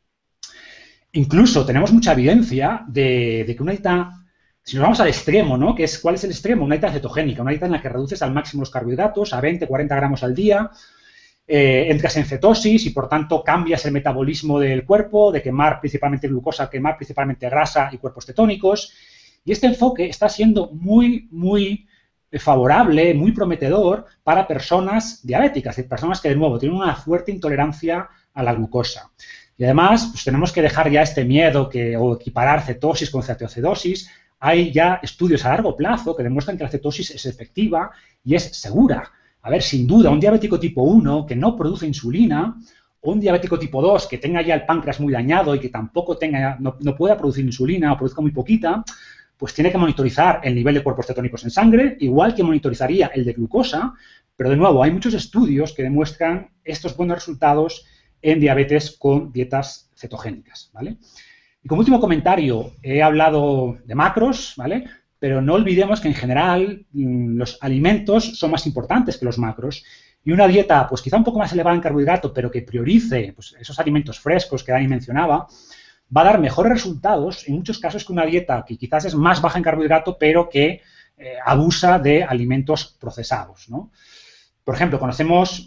Incluso tenemos mucha evidencia de que una dieta, si nos vamos al extremo, ¿no? ¿Cuál es el extremo? Una dieta cetogénica, una dieta en la que reduces al máximo los carbohidratos a 20, 40 gramos al día, entras en cetosis y por tanto cambias el metabolismo del cuerpo, de quemar principalmente glucosa, quemar principalmente grasa y cuerpos cetónicos. Y este enfoque está siendo muy favorable, muy prometedor para personas diabéticas, personas que de nuevo tienen una fuerte intolerancia a la glucosa. Y además, pues tenemos que dejar ya este miedo o equiparar cetosis con cetoacidosis. Hay ya estudios a largo plazo que demuestran que la cetosis es efectiva y es segura. A ver, sin duda, un diabético tipo 1 que no produce insulina, o un diabético tipo 2 que tenga ya el páncreas muy dañado y que tampoco no pueda producir insulina o produzca muy poquita, pues tiene que monitorizar el nivel de cuerpos cetónicos en sangre, igual que monitorizaría el de glucosa, pero de nuevo, hay muchos estudios que demuestran estos buenos resultados en diabetes con dietas cetogénicas, ¿vale? Y como último comentario, he hablado de macros, ¿vale? Pero no olvidemos que en general los alimentos son más importantes que los macros y una dieta, pues quizá un poco más elevada en carbohidrato, pero que priorice pues, esos alimentos frescos que Dani mencionaba, va a dar mejores resultados en muchos casos que una dieta que quizás es más baja en carbohidrato, pero que abusa de alimentos procesados, ¿no? Por ejemplo, conocemos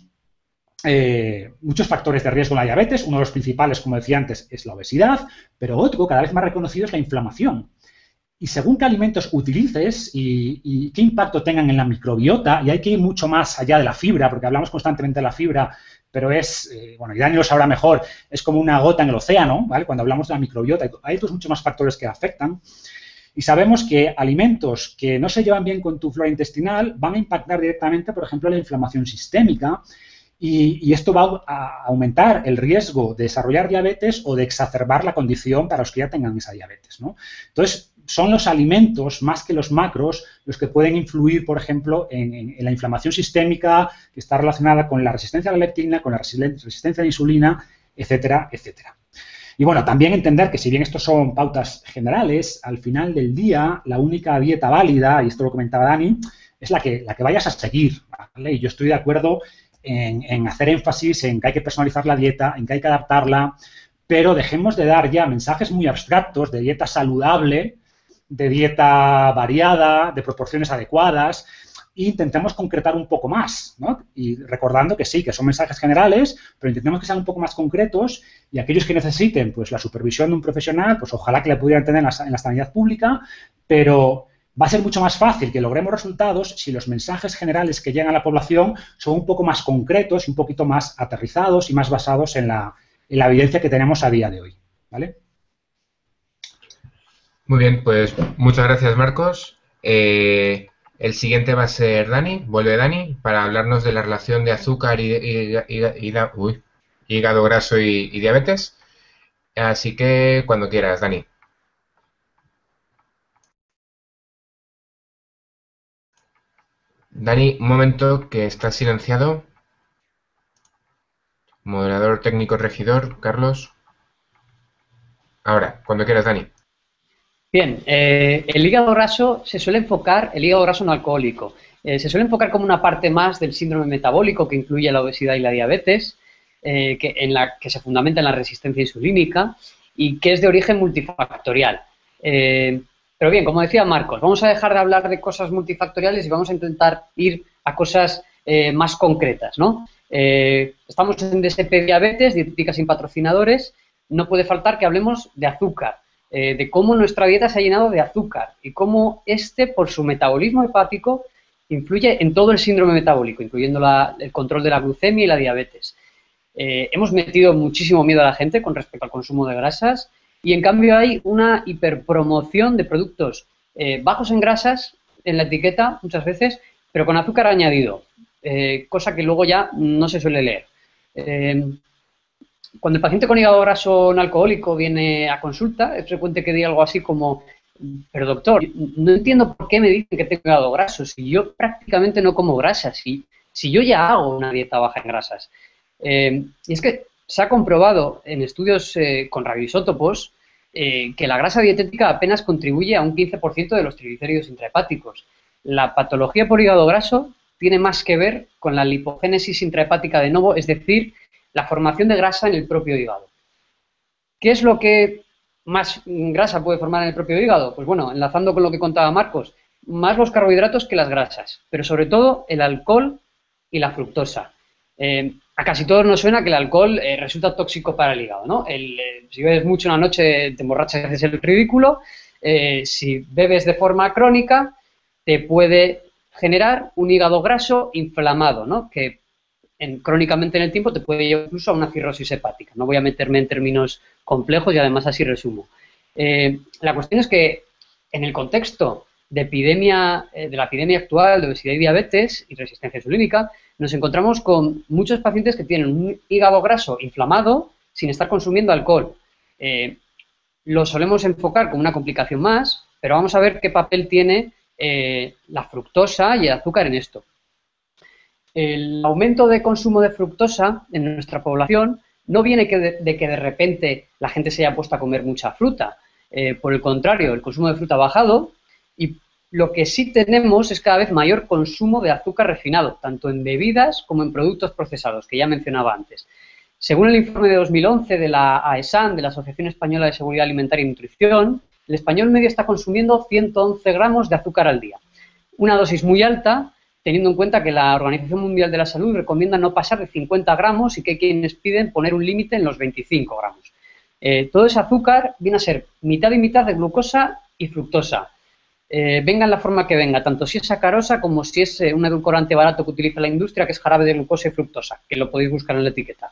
muchos factores de riesgo en la diabetes. Uno de los principales, como decía antes, es la obesidad, pero otro, cada vez más reconocido, es la inflamación. Y según qué alimentos utilices y qué impacto tengan en la microbiota, y hay que ir mucho más allá de la fibra, porque hablamos constantemente de la fibra, pero es, bueno, y Dani lo sabrá mejor, es como una gota en el océano, ¿vale? Cuando hablamos de la microbiota, hay otros muchos más factores que afectan. Y sabemos que alimentos que no se llevan bien con tu flora intestinal van a impactar directamente, por ejemplo, la inflamación sistémica, y esto va a aumentar el riesgo de desarrollar diabetes o de exacerbar la condición para los que ya tengan esa diabetes, ¿no? Entonces, son los alimentos, más que los macros, los que pueden influir, por ejemplo, en la inflamación sistémica, que está relacionada con la resistencia a la leptina, con la resistencia a la insulina, etcétera, etcétera. Y bueno, también entender que si bien estos son pautas generales, al final del día, la única dieta válida, y esto lo comentaba Dani, es la que vayas a seguir, ¿vale? Y yo estoy de acuerdo en hacer énfasis en que hay que personalizar la dieta, en que hay que adaptarla, pero dejemos de dar ya mensajes muy abstractos de dieta saludable, de dieta variada, de proporciones adecuadas, e intentemos concretar un poco más, ¿no? Y recordando que sí, que son mensajes generales, pero intentemos que sean un poco más concretos y aquellos que necesiten pues la supervisión de un profesional, pues ojalá que la pudieran tener en la sanidad pública, pero va a ser mucho más fácil que logremos resultados si los mensajes generales que llegan a la población son un poco más concretos y un poquito más aterrizados y más basados en la evidencia que tenemos a día de hoy, ¿vale? Muy bien, pues muchas gracias, Marcos. El siguiente va a ser Dani, vuelve Dani, para hablarnos de la relación de azúcar hígado graso y diabetes. Así que cuando quieras, Dani. Dani, un momento que está silenciado. Moderador técnico regidor, Carlos. Ahora, cuando quieras, Dani. Bien, el hígado graso se suele enfocar, el hígado graso no alcohólico, se suele enfocar como una parte más del síndrome metabólico que incluye la obesidad y la diabetes, que se fundamenta en la resistencia insulínica y que es de origen multifactorial. Pero bien, como decía Marcos, vamos a dejar de hablar de cosas multifactoriales y vamos a intentar ir a cosas más concretas, ¿no? Estamos en DSP Diabetes, Dietética sin Patrocinadores, no puede faltar que hablemos de azúcar. De cómo nuestra dieta se ha llenado de azúcar y cómo por su metabolismo hepático, influye en todo el síndrome metabólico, incluyendo el control de la glucemia y la diabetes. Hemos metido muchísimo miedo a la gente con respecto al consumo de grasas y, en cambio, hay una hiperpromoción de productos bajos en grasas en la etiqueta muchas veces, pero con azúcar añadido, cosa que luego ya no se suele leer. Cuando el paciente con hígado graso no alcohólico viene a consulta, es frecuente que diga algo así como: pero doctor, no entiendo por qué me dicen que tengo hígado graso, si yo prácticamente no como grasas, si yo ya hago una dieta baja en grasas. Y es que se ha comprobado en estudios con radioisótopos que la grasa dietética apenas contribuye a un 15% de los triglicéridos intrahepáticos. La patología por hígado graso tiene más que ver con la lipogénesis intrahepática de novo, es decir, la formación de grasa en el propio hígado. ¿Qué es lo que más grasa puede formar en el propio hígado? Pues bueno, enlazando con lo que contaba Marcos, más los carbohidratos que las grasas, pero sobre todo el alcohol y la fructosa. A casi todos nos suena que el alcohol resulta tóxico para el hígado, ¿no? Si bebes mucho una noche te emborrachas y haces el ridículo. Si bebes de forma crónica te puede generar un hígado graso inflamado, ¿no? Que crónicamente en el tiempo te puede llevar incluso a una cirrosis hepática. No voy a meterme en términos complejos y además así resumo. La cuestión es que en el contexto de la epidemia actual de obesidad y diabetes y resistencia insulínica, nos encontramos con muchos pacientes que tienen un hígado graso inflamado sin estar consumiendo alcohol. Lo solemos enfocar como una complicación más, pero vamos a ver qué papel tiene la fructosa y el azúcar en esto. El aumento de consumo de fructosa en nuestra población no viene de que de repente la gente se haya puesto a comer mucha fruta. Por el contrario, el consumo de fruta ha bajado y lo que sí tenemos es cada vez mayor consumo de azúcar refinado, tanto en bebidas como en productos procesados, que ya mencionaba antes. Según el informe de 2011 de la AESAN, de la Asociación Española de Seguridad Alimentaria y Nutrición, el español medio está consumiendo 111 gramos de azúcar al día. Una dosis muy alta, teniendo en cuenta que la Organización Mundial de la Salud recomienda no pasar de 50 gramos y que hay quienes piden poner un límite en los 25 gramos. Todo ese azúcar viene a ser mitad y mitad de glucosa y fructosa. Venga en la forma que venga, tanto si es sacarosa como si es un edulcorante barato que utiliza la industria, que es jarabe de glucosa y fructosa, que lo podéis buscar en la etiqueta.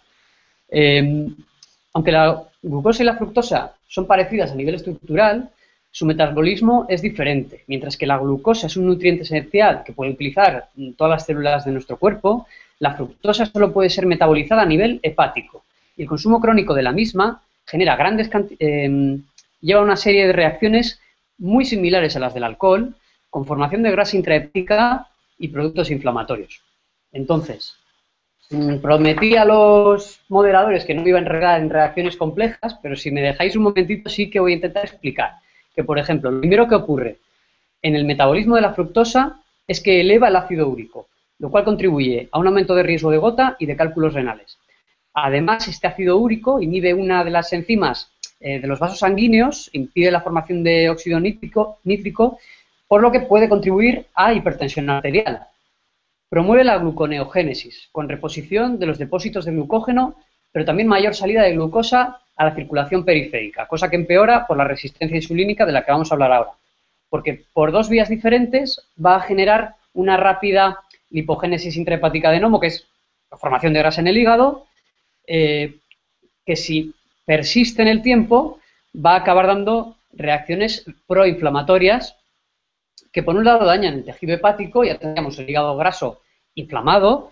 Aunque la glucosa y la fructosa son parecidas a nivel estructural, su metabolismo es diferente. Mientras que la glucosa es un nutriente esencial que puede utilizar todas las células de nuestro cuerpo, la fructosa solo puede ser metabolizada a nivel hepático. Y el consumo crónico de la misma genera lleva una serie de reacciones muy similares a las del alcohol, con formación de grasa intrahepática y productos inflamatorios. Entonces, prometí a los moderadores que no me iba a enredar en reacciones complejas, pero si me dejáis un momentito sí que voy a intentar explicar que, por ejemplo, lo primero que ocurre en el metabolismo de la fructosa es que eleva el ácido úrico, lo cual contribuye a un aumento de riesgo de gota y de cálculos renales. Además, este ácido úrico inhibe una de las enzimas de los vasos sanguíneos, impide la formación de óxido nítrico, por lo que puede contribuir a hipertensión arterial. Promueve la gluconeogénesis, con reposición de los depósitos de glucógeno, pero también mayor salida de glucosa a la circulación periférica, cosa que empeora por la resistencia insulínica de la que vamos a hablar ahora. Porque por dos vías diferentes va a generar una rápida lipogénesis intrahepática de novo, que es la formación de grasa en el hígado, que si persiste en el tiempo va a acabar dando reacciones proinflamatorias que por un lado dañan el tejido hepático, ya tendríamos el hígado graso inflamado,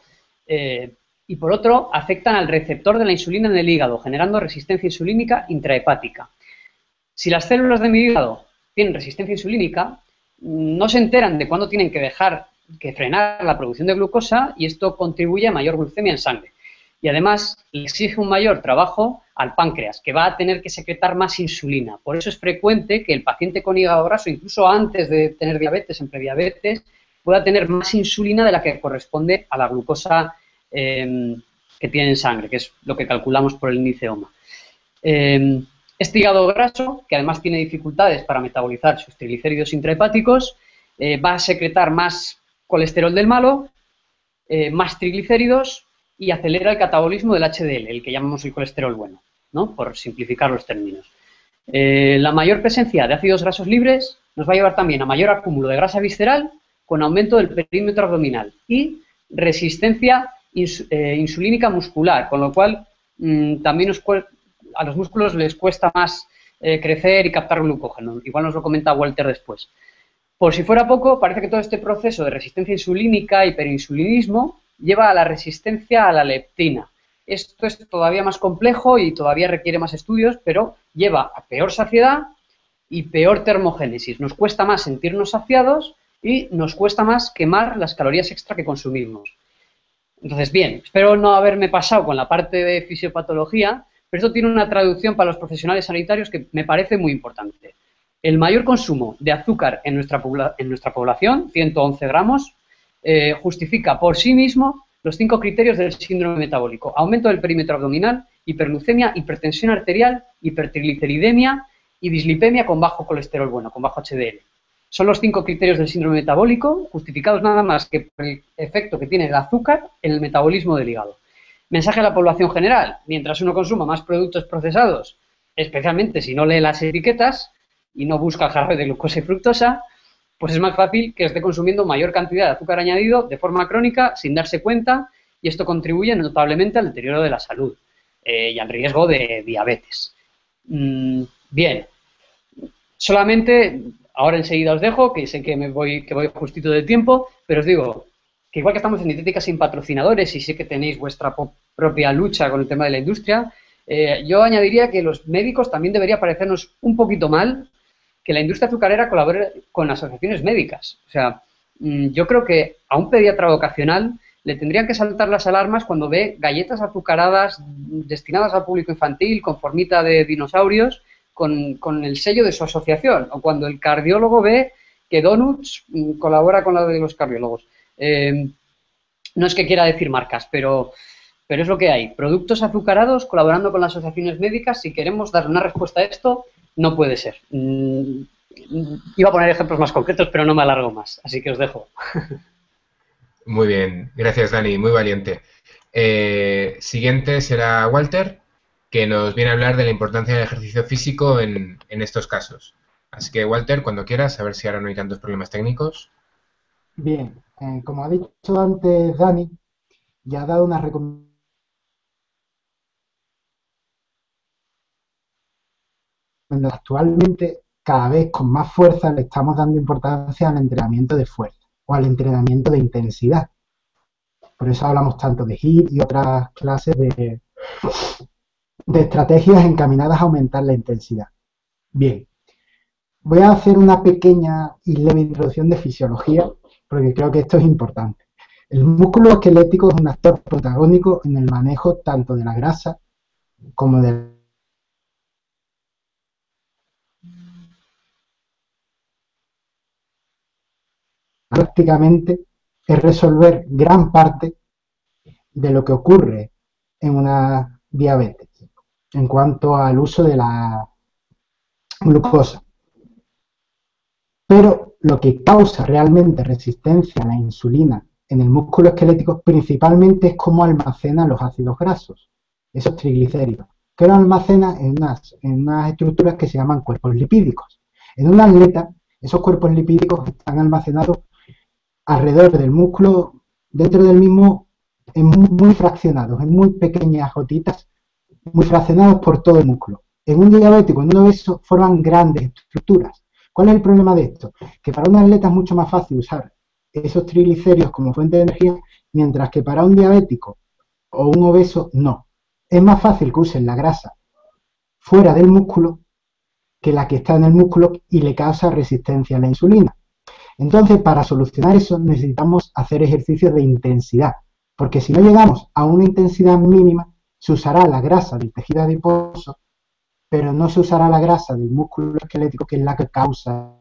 y por otro afectan al receptor de la insulina en el hígado, generando resistencia insulínica intrahepática. Si las células de mi hígado tienen resistencia insulínica, no se enteran de cuándo tienen que frenar la producción de glucosa y esto contribuye a mayor glucemia en sangre. Y además le exige un mayor trabajo al páncreas, que va a tener que secretar más insulina. Por eso es frecuente que el paciente con hígado graso, incluso antes de tener diabetes, en prediabetes, pueda tener más insulina de la que corresponde a la glucosa que tiene en sangre, que es lo que calculamos por el índice OMA. Este hígado graso, que además tiene dificultades para metabolizar sus triglicéridos intrahepáticos, va a secretar más colesterol del malo, más triglicéridos, y acelera el catabolismo del HDL, el que llamamos el colesterol bueno, ¿no? Por simplificar los términos. La mayor presencia de ácidos grasos libres nos va a llevar también a mayor acúmulo de grasa visceral con aumento del perímetro abdominal y resistencia insulínica muscular, con lo cual también a los músculos les cuesta más crecer y captar glucógeno. Igual nos lo comenta Walter después. Por si fuera poco, parece que todo este proceso de resistencia insulínica, hiperinsulinismo, lleva a la resistencia a la leptina. Esto es todavía más complejo y todavía requiere más estudios, pero lleva a peor saciedad y peor termogénesis. Nos cuesta más sentirnos saciados y nos cuesta más quemar las calorías extra que consumimos. Entonces, bien, espero no haberme pasado con la parte de fisiopatología, pero esto tiene una traducción para los profesionales sanitarios que me parece muy importante. El mayor consumo de azúcar en nuestra población, 111 gramos, justifica por sí mismo los 5 criterios del síndrome metabólico: aumento del perímetro abdominal, hiperglucemia, hipertensión arterial, hipertrigliceridemia y dislipemia con bajo colesterol bueno, con bajo HDL. Son los 5 criterios del síndrome metabólico, justificados nada más que por el efecto que tiene el azúcar en el metabolismo del hígado. Mensaje a la población general: mientras uno consuma más productos procesados, especialmente si no lee las etiquetas y no busca el jarabe de glucosa y fructosa, pues es más fácil que esté consumiendo mayor cantidad de azúcar añadido de forma crónica sin darse cuenta, y esto contribuye notablemente al deterioro de la salud y al riesgo de diabetes. Bien, solamente, ahora enseguida os dejo, que sé que voy justito de tiempo, pero os digo que igual que estamos en Dietética sin patrocinadores y sé que tenéis vuestra propia lucha con el tema de la industria, yo añadiría que los médicos también debería parecernos un poquito mal que la industria azucarera colabore con asociaciones médicas. O sea, yo creo que a un pediatra vocacional le tendrían que saltar las alarmas cuando ve galletas azucaradas destinadas al público infantil con formita de dinosaurios con el sello de su asociación, o cuando el cardiólogo ve que Donuts colabora con la de los cardiólogos. No es que quiera decir marcas, pero es lo que hay. Productos azucarados colaborando con las asociaciones médicas. Si queremos dar una respuesta a esto, no puede ser. Iba a poner ejemplos más concretos, pero no me alargo más, así que os dejo. Muy bien, gracias Dani, muy valiente. Siguiente será Walter, que nos viene a hablar de la importancia del ejercicio físico en estos casos. Así que Walter, cuando quieras, a ver si ahora no hay tantos problemas técnicos. Bien, como ha dicho antes Dani, ya ha dado una recomendación. Actualmente, cada vez con más fuerza, le estamos dando importancia al entrenamiento de fuerza o al entrenamiento de intensidad. Por eso hablamos tanto de HIIT y otras clases de estrategias encaminadas a aumentar la intensidad. Bien, voy a hacer una pequeña y leve introducción de fisiología, porque creo que esto es importante. El músculo esquelético es un actor protagónico en el manejo tanto de la grasa como de prácticamente es resolver gran parte de lo que ocurre en una diabetes en cuanto al uso de la glucosa. Pero lo que causa realmente resistencia a la insulina en el músculo esquelético principalmente es cómo almacena los ácidos grasos, esos triglicéridos, que los almacena en unas estructuras que se llaman cuerpos lipídicos. En un atleta, esos cuerpos lipídicos están almacenados alrededor del músculo, dentro del mismo, muy fraccionados, en muy pequeñas gotitas, muy fraccionados por todo el músculo. En un diabético, en un obeso, forman grandes estructuras. ¿Cuál es el problema de esto? Que para un atleta es mucho más fácil usar esos triglicéridos como fuente de energía, mientras que para un diabético o un obeso no. Es más fácil que usen la grasa fuera del músculo que la que está en el músculo y le causa resistencia a la insulina. Entonces, para solucionar eso necesitamos hacer ejercicios de intensidad, porque si no llegamos a una intensidad mínima, se usará la grasa del tejido adiposo, pero no se usará la grasa del músculo esquelético, que es la que causa.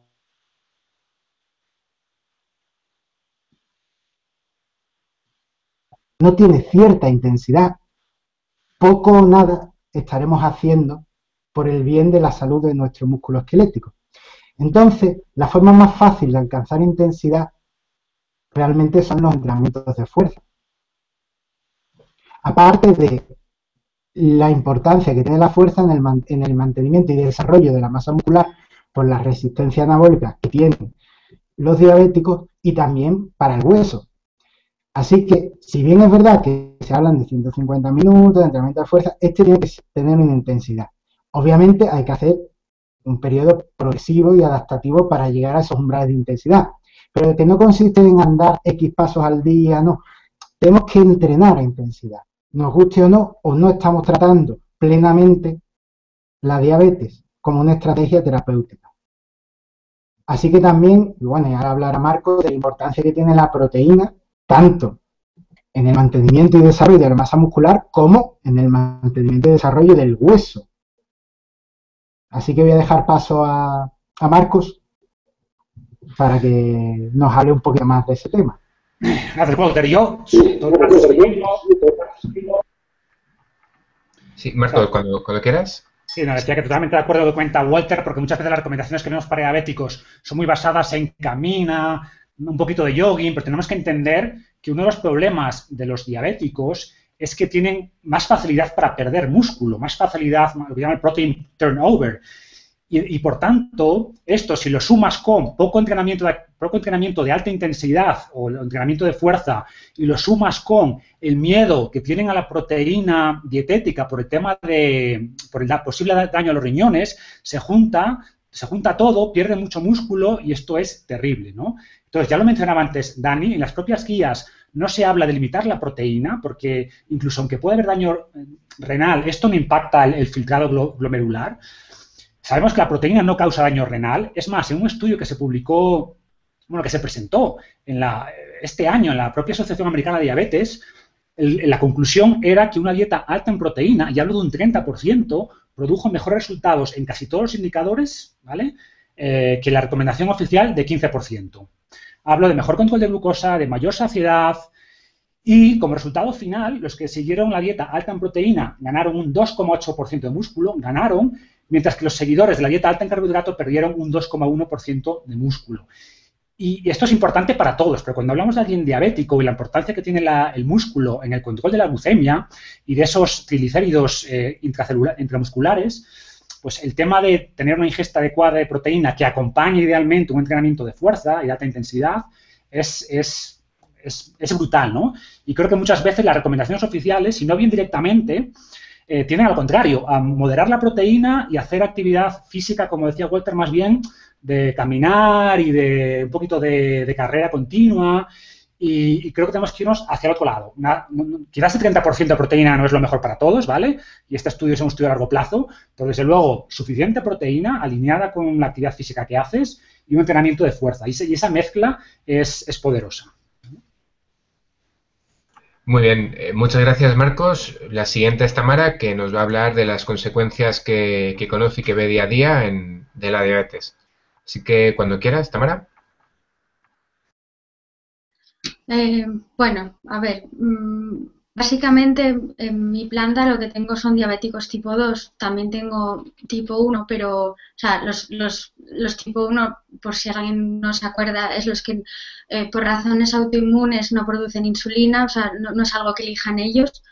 No tiene cierta intensidad, poco o nada estaremos haciendo por el bien de la salud de nuestro músculo esquelético. Entonces, la forma más fácil de alcanzar intensidad realmente son los entrenamientos de fuerza. Aparte de la importancia que tiene la fuerza en el mantenimiento y desarrollo de la masa muscular por la resistencia anabólica que tienen los diabéticos, y también para el hueso. Así que, si bien es verdad que se hablan de 150 minutos de entrenamiento de fuerza, este tiene que tener una intensidad. Obviamente hay que hacer un periodo progresivo y adaptativo para llegar a esos umbrales de intensidad. Pero que no consiste en andar X pasos al día, no. Tenemos que entrenar a intensidad. Nos guste o no estamos tratando plenamente la diabetes como una estrategia terapéutica. Así que también, bueno, y ahora hablará Marco de la importancia que tiene la proteína, tanto en el mantenimiento y desarrollo de la masa muscular como en el mantenimiento y desarrollo del hueso. Así que voy a dejar paso a Marcos para que nos hable un poquito más de ese tema. Gracias, Walter. Sí, Marcos, cuando quieras. Sí, no, decía que totalmente de acuerdo con lo que cuenta Walter, porque muchas veces las recomendaciones que tenemos para diabéticos son muy basadas en camina, un poquito de jogging, pero tenemos que entender que uno de los problemas de los diabéticos es que tienen más facilidad para perder músculo, más facilidad, lo que llaman el protein turnover. Y por tanto, esto si lo sumas con poco entrenamiento de alta intensidad o el entrenamiento de fuerza y lo sumas con el miedo que tienen a la proteína dietética por el tema por el posible daño a los riñones, se junta todo, pierde mucho músculo y esto es terrible, ¿no? Entonces, ya lo mencionaba antes Dani, en las propias guías no se habla de limitar la proteína porque incluso aunque puede haber daño renal, esto no impacta el filtrado glomerular. Sabemos que la proteína no causa daño renal. Es más, en un estudio que se publicó, bueno, que se presentó este año en la propia Asociación Americana de Diabetes, la conclusión era que una dieta alta en proteína, y hablo de un 30%, produjo mejores resultados en casi todos los indicadores, ¿vale? Que la recomendación oficial de 15%. Hablo de mejor control de glucosa, de mayor saciedad, y como resultado final, los que siguieron la dieta alta en proteína ganaron un 2,8% de músculo, mientras que los seguidores de la dieta alta en carbohidrato perdieron un 2,1% de músculo. Y esto es importante para todos, pero cuando hablamos de alguien diabético y la importancia que tiene el músculo en el control de la glucemia y de esos triglicéridos intramusculares, pues el tema de tener una ingesta adecuada de proteína que acompañe idealmente un entrenamiento de fuerza y de alta intensidad es brutal, ¿no? Y creo que muchas veces las recomendaciones oficiales, si no bien directamente, tienen al contrario, a moderar la proteína y hacer actividad física, como decía Walter, más bien de caminar y de un poquito de carrera continua. Y creo que tenemos que irnos hacia el otro lado. Quizás el 30% de proteína no es lo mejor para todos, ¿vale? Y este estudio es un estudio a largo plazo, pero desde luego suficiente proteína alineada con la actividad física que haces y un entrenamiento de fuerza. Y esa mezcla es poderosa. Muy bien, muchas gracias Marcos. La siguiente es Tamara, que nos va a hablar de las consecuencias que conoce y que ve día a día de la diabetes. Así que cuando quieras, Tamara. Bueno, a ver, básicamente en mi planta lo que tengo son diabéticos tipo 2, también tengo tipo 1, pero o sea, los tipo 1, por si alguien no se acuerda, es los que por razones autoinmunes no producen insulina, o sea, no es algo que elijan ellos.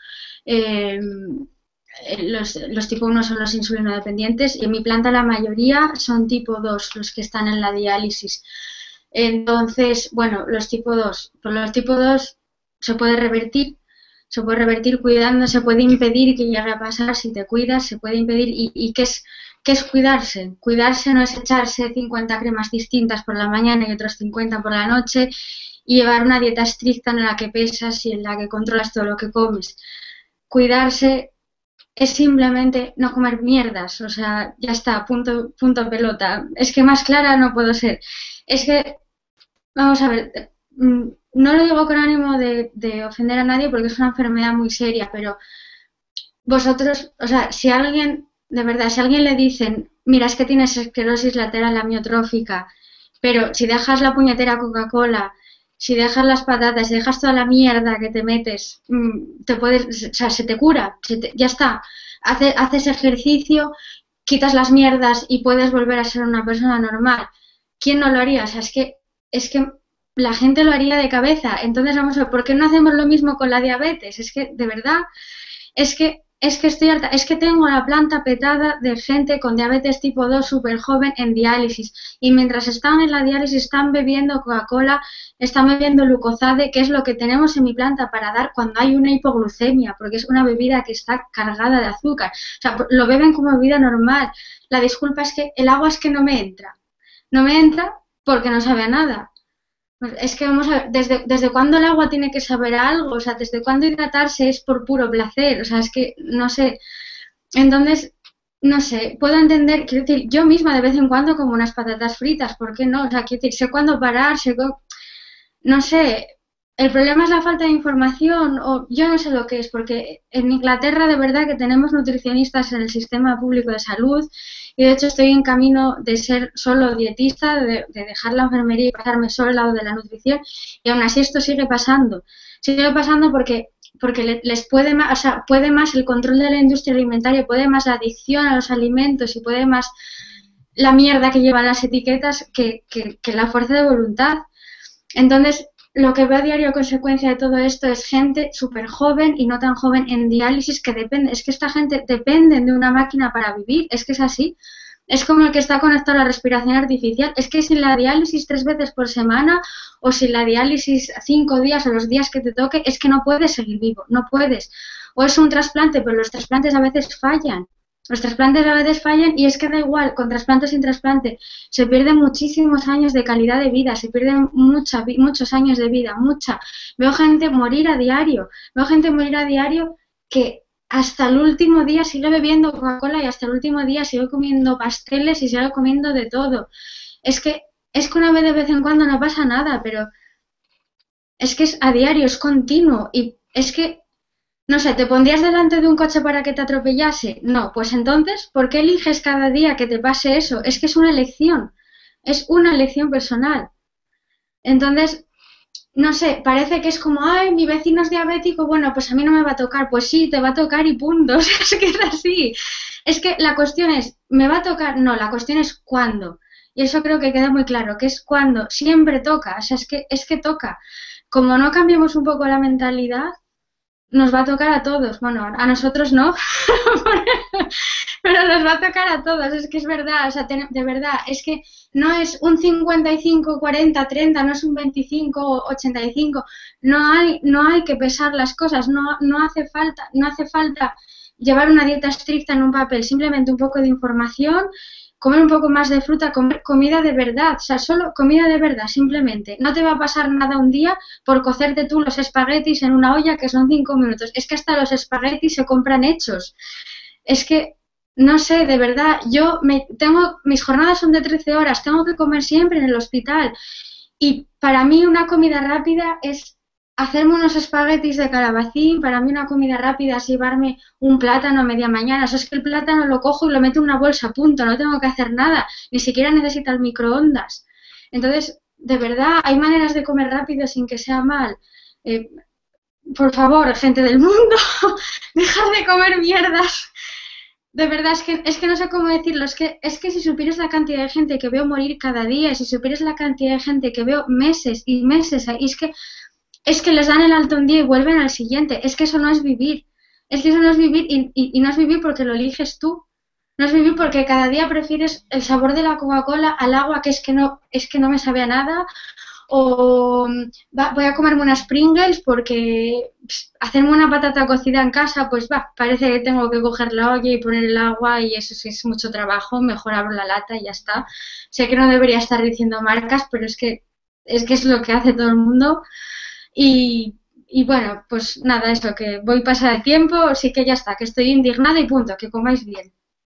Los tipo 1 son los insulinodependientes y en mi planta la mayoría son tipo 2, los que están en la diálisis. Entonces, bueno, los tipo 2, pues los tipo 2 se puede revertir cuidando, se puede impedir que llegue a pasar si te cuidas, se puede impedir. ¿Y qué es cuidarse? Cuidarse no es echarse 50 cremas distintas por la mañana y otras 50 por la noche y llevar una dieta estricta en la que pesas y en la que controlas todo lo que comes. Cuidarse es simplemente no comer mierdas, o sea, ya está, punto pelota. Es que más clara no puedo ser. Es que, vamos a ver, no lo digo con ánimo de ofender a nadie porque es una enfermedad muy seria, pero vosotros, o sea, si alguien, de verdad, si a alguien le dicen, mira, es que tienes esclerosis lateral amiotrófica, pero si dejas la puñetera Coca-Cola, si dejas las patatas, si dejas toda la mierda que te metes, te puedes, o sea, se te cura, ya está. Haces ejercicio, quitas las mierdas y puedes volver a ser una persona normal. ¿Quién no lo haría? O sea, es que la gente lo haría de cabeza. Entonces, vamos a ver, ¿por qué no hacemos lo mismo con la diabetes? Es que, de verdad, es que es que estoy harta, es que tengo la planta petada de gente con diabetes tipo 2 súper joven en diálisis y mientras están en la diálisis están bebiendo Coca-Cola, están bebiendo Lucozade, que es lo que tenemos en mi planta para dar cuando hay una hipoglucemia, porque es una bebida que está cargada de azúcar. O sea, lo beben como bebida normal. La disculpa es que el agua es que no me entra. No me entra porque no sabe a nada. Pues es que vamos a ver, ¿desde cuándo el agua tiene que saber a algo? O sea, ¿desde cuándo hidratarse es por puro placer? O sea, es que no sé. Entonces, no sé, puedo entender, quiero decir, yo misma de vez en cuando como unas patatas fritas, ¿por qué no? O sea, quiero decir, sé cuándo parar, no sé. El problema es la falta de información, o yo no sé lo que es, porque en Inglaterra de verdad que tenemos nutricionistas en el sistema público de salud y de hecho estoy en camino de ser solo dietista, de dejar la enfermería y pasarme solo al lado de la nutrición y aún así esto sigue pasando. Sigue pasando porque les puede más, o sea, puede más el control de la industria alimentaria, puede más la adicción a los alimentos y puede más la mierda que llevan las etiquetas que la fuerza de voluntad. Entonces, lo que veo a diario a consecuencia de todo esto es gente súper joven y no tan joven en diálisis que depende, es que esta gente depende de una máquina para vivir, es que es así. Es como el que está conectado a la respiración artificial, es que sin la diálisis 3 veces por semana o sin la diálisis 5 días o los días que te toque, es que no puedes seguir vivo, no puedes. O es un trasplante, pero los trasplantes a veces fallan. Los trasplantes a veces fallan y es que da igual, con trasplante o sin trasplante, se pierden muchísimos años de calidad de vida, se pierden muchos años de vida, mucha. Veo gente morir a diario que hasta el último día sigue bebiendo Coca-Cola y hasta el último día sigue comiendo pasteles y sigue comiendo de todo. Es que una vez de vez en cuando no pasa nada, pero es que es a diario, es continuo y es que no sé, ¿te pondrías delante de un coche para que te atropellase? No, pues entonces, ¿por qué eliges cada día que te pase eso? Es que es una elección personal. Entonces, no sé, parece que es como, ay, mi vecino es diabético, bueno, pues a mí no me va a tocar. Pues sí, te va a tocar y punto, o sea, es que es así. Es que la cuestión es, ¿me va a tocar? No, la cuestión es cuándo. Y eso creo que queda muy claro, que es cuándo, siempre toca, o sea, es que toca. Como no cambiemos un poco la mentalidad, nos va a tocar a todos. Bueno, a nosotros no, pero nos va a tocar a todos. Es que es verdad, o sea, de verdad, es que no es un 55, 40, 30, no es un 25, 85. No hay que pesar las cosas, no hace falta llevar una dieta estricta en un papel, simplemente un poco de información, comer un poco más de fruta, comer comida de verdad, o sea, solo comida de verdad, simplemente. No te va a pasar nada un día por cocerte tú los espaguetis en una olla que son 5 minutos. Es que hasta los espaguetis se compran hechos. Es que, no sé, de verdad, mis jornadas son de 13 horas, tengo que comer siempre en el hospital. Y para mí una comida rápida es hacerme unos espaguetis de calabacín, para mí una comida rápida es llevarme un plátano a media mañana. Eso es que el plátano lo cojo y lo meto en una bolsa, punto, no tengo que hacer nada, ni siquiera necesita el microondas. Entonces, de verdad, hay maneras de comer rápido sin que sea mal. Por favor, gente del mundo, dejad de comer mierdas. De verdad, es que no sé cómo decirlo, es que si supieras la cantidad de gente que veo morir cada día, si supieras la cantidad de gente que veo meses y meses, y es que les dan el alto un día y vuelven al siguiente. Es que eso no es vivir. Es que eso no es vivir y no es vivir porque lo eliges tú. No es vivir porque cada día prefieres el sabor de la Coca-Cola al agua que es que no me sabe a nada. O voy a comerme unas Pringles porque hacerme una patata cocida en casa, pues parece que tengo que coger la olla y poner el agua y eso sí es mucho trabajo. Mejor abro la lata y ya está. Sé que no debería estar diciendo marcas, pero es que es lo que hace todo el mundo. Y bueno, pues nada, eso, que voy pasar el tiempo, sí que ya está, que estoy indignada y punto, que comáis bien.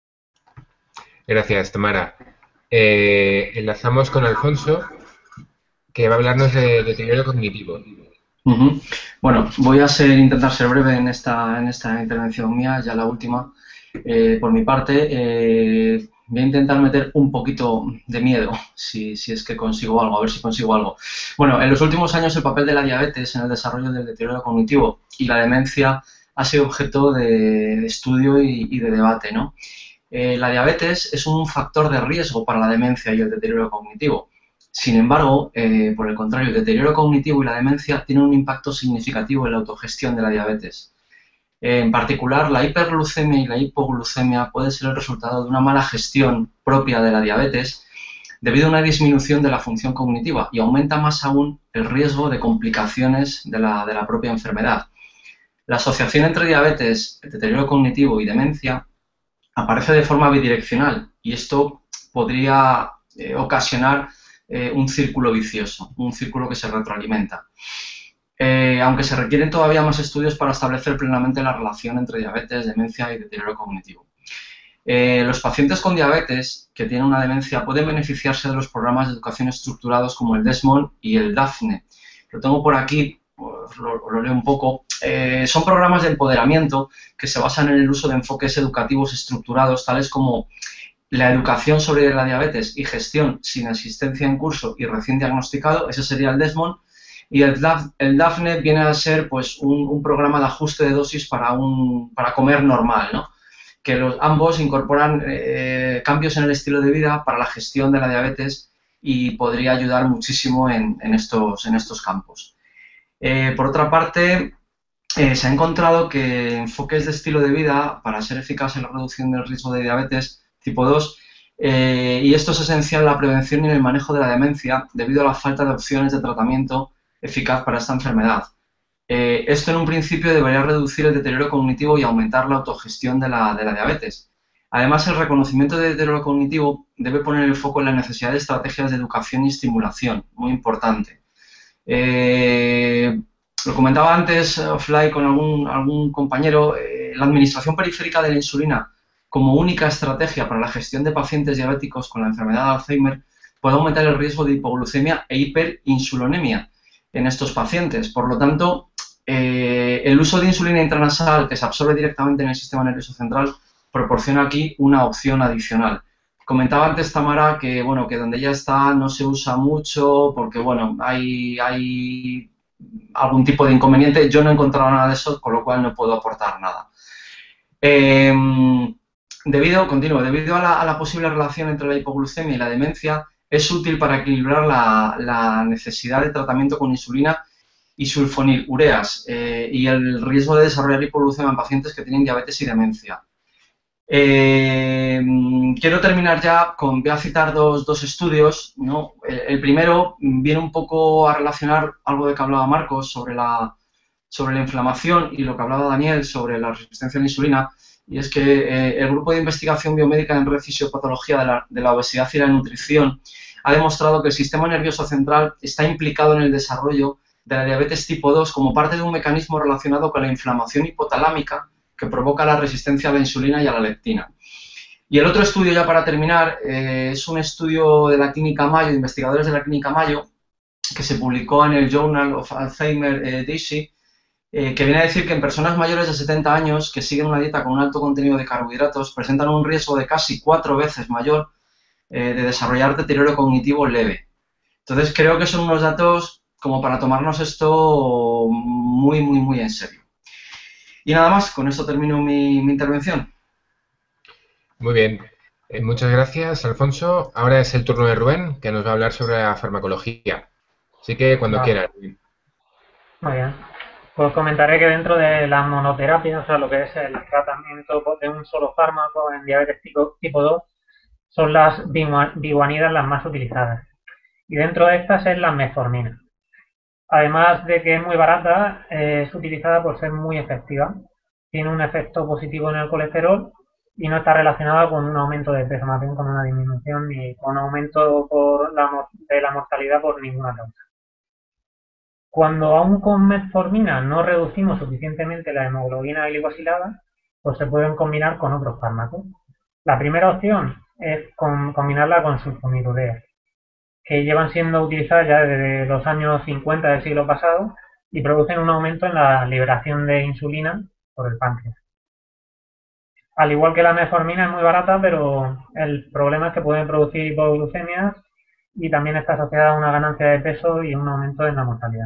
Gracias, Tamara. Enlazamos con Alfonso, que va a hablarnos de deterioro cognitivo. Bueno, voy a intentar ser breve en esta intervención mía, ya la última. Por mi parte, voy a intentar meter un poquito de miedo, si es que consigo algo, a ver si consigo algo. Bueno, en los últimos años el papel de la diabetes en el desarrollo del deterioro cognitivo y la demencia ha sido objeto de estudio y de debate, ¿no? La diabetes es un factor de riesgo para la demencia y el deterioro cognitivo. Sin embargo, por el contrario, el deterioro cognitivo y la demencia tienen un impacto significativo en la autogestión de la diabetes. En particular, la hiperglucemia y la hipoglucemia puede ser el resultado de una mala gestión propia de la diabetes debido a una disminución de la función cognitiva y aumenta más aún el riesgo de complicaciones de la propia enfermedad. La asociación entre diabetes, el deterioro cognitivo y demencia aparece de forma bidireccional y esto podría ocasionar un círculo vicioso, un círculo que se retroalimenta. Aunque se requieren todavía más estudios para establecer plenamente la relación entre diabetes, demencia y deterioro cognitivo. Los pacientes con diabetes que tienen una demencia pueden beneficiarse de los programas de educación estructurados como el Desmond y el DAFNE. Lo tengo por aquí, pues lo leo un poco. Son programas de empoderamiento que se basan en el uso de enfoques educativos estructurados, tales como la educación sobre la diabetes y gestión sin asistencia en curso y recién diagnosticado, ese sería el Desmond. Y el DAFNE viene a ser pues, un programa de ajuste de dosis para comer normal, ¿no? Que ambos incorporan cambios en el estilo de vida para la gestión de la diabetes y podría ayudar muchísimo en estos campos. Por otra parte, se ha encontrado que enfoques de estilo de vida para ser eficaz en la reducción del riesgo de diabetes tipo 2 y esto es esencial en la prevención y en el manejo de la demencia debido a la falta de opciones de tratamiento eficaz para esta enfermedad. Esto en un principio debería reducir el deterioro cognitivo y aumentar la autogestión de la diabetes. Además, el reconocimiento de deterioro cognitivo debe poner el foco en la necesidad de estrategias de educación y estimulación, muy importante. Lo comentaba antes offline con algún compañero, la administración periférica de la insulina como única estrategia para la gestión de pacientes diabéticos con la enfermedad de Alzheimer puede aumentar el riesgo de hipoglucemia e hiperinsulinemia en estos pacientes. Por lo tanto, el uso de insulina intranasal que se absorbe directamente en el sistema nervioso central proporciona aquí una opción adicional. Comentaba antes Tamara que, bueno, que donde ya está no se usa mucho porque, bueno, hay algún tipo de inconveniente. Yo no he encontrado nada de eso, con lo cual no puedo aportar nada. Debido a la posible relación entre la hipoglucemia y la demencia, es útil para equilibrar la necesidad de tratamiento con insulina y sulfonilureas y el riesgo de desarrollar hipoglucemia en pacientes que tienen diabetes y demencia. Quiero terminar ya voy a citar dos estudios, ¿no? El primero viene un poco a relacionar algo de que hablaba Marcos sobre la inflamación y lo que hablaba Daniel sobre la resistencia a la insulina, y es que el grupo de investigación biomédica en red fisiopatología de la obesidad y la nutrición ha demostrado que el sistema nervioso central está implicado en el desarrollo de la diabetes tipo 2 como parte de un mecanismo relacionado con la inflamación hipotalámica que provoca la resistencia a la insulina y a la leptina. Y el otro estudio, ya para terminar, es un estudio de la Clínica Mayo, de investigadores de la Clínica Mayo, que se publicó en el Journal of Alzheimer Disease, que viene a decir que en personas mayores de 70 años que siguen una dieta con un alto contenido de carbohidratos presentan un riesgo de casi 4 veces mayor de desarrollar deterioro cognitivo leve. Entonces creo que son unos datos como para tomarnos esto muy, muy, muy en serio. Y nada más, con esto termino mi intervención. Muy bien. Muchas gracias, Alfonso. Ahora es el turno de Rubén, que nos va a hablar sobre la farmacología. Así que cuando quieras. Muy bien. Pues comentaré que dentro de la monoterapia, o sea, lo que es el tratamiento de un solo fármaco en diabetes tipo 2, son las biguanidas las más utilizadas. Y dentro de estas es la metformina. Además de que es muy barata, es utilizada por ser muy efectiva. Tiene un efecto positivo en el colesterol y no está relacionada con un aumento de peso, más bien con una disminución ni con aumento de la mortalidad por ninguna causa. Cuando aún con metformina no reducimos suficientemente la hemoglobina glicosilada, pues se pueden combinar con otros fármacos. La primera opción es combinarla con sulfonilureas, que llevan siendo utilizadas ya desde los años 50 del siglo pasado y producen un aumento en la liberación de insulina por el páncreas. Al igual que la metformina es muy barata, pero el problema es que pueden producir hipoglucemias y también está asociada a una ganancia de peso y un aumento en la mortalidad.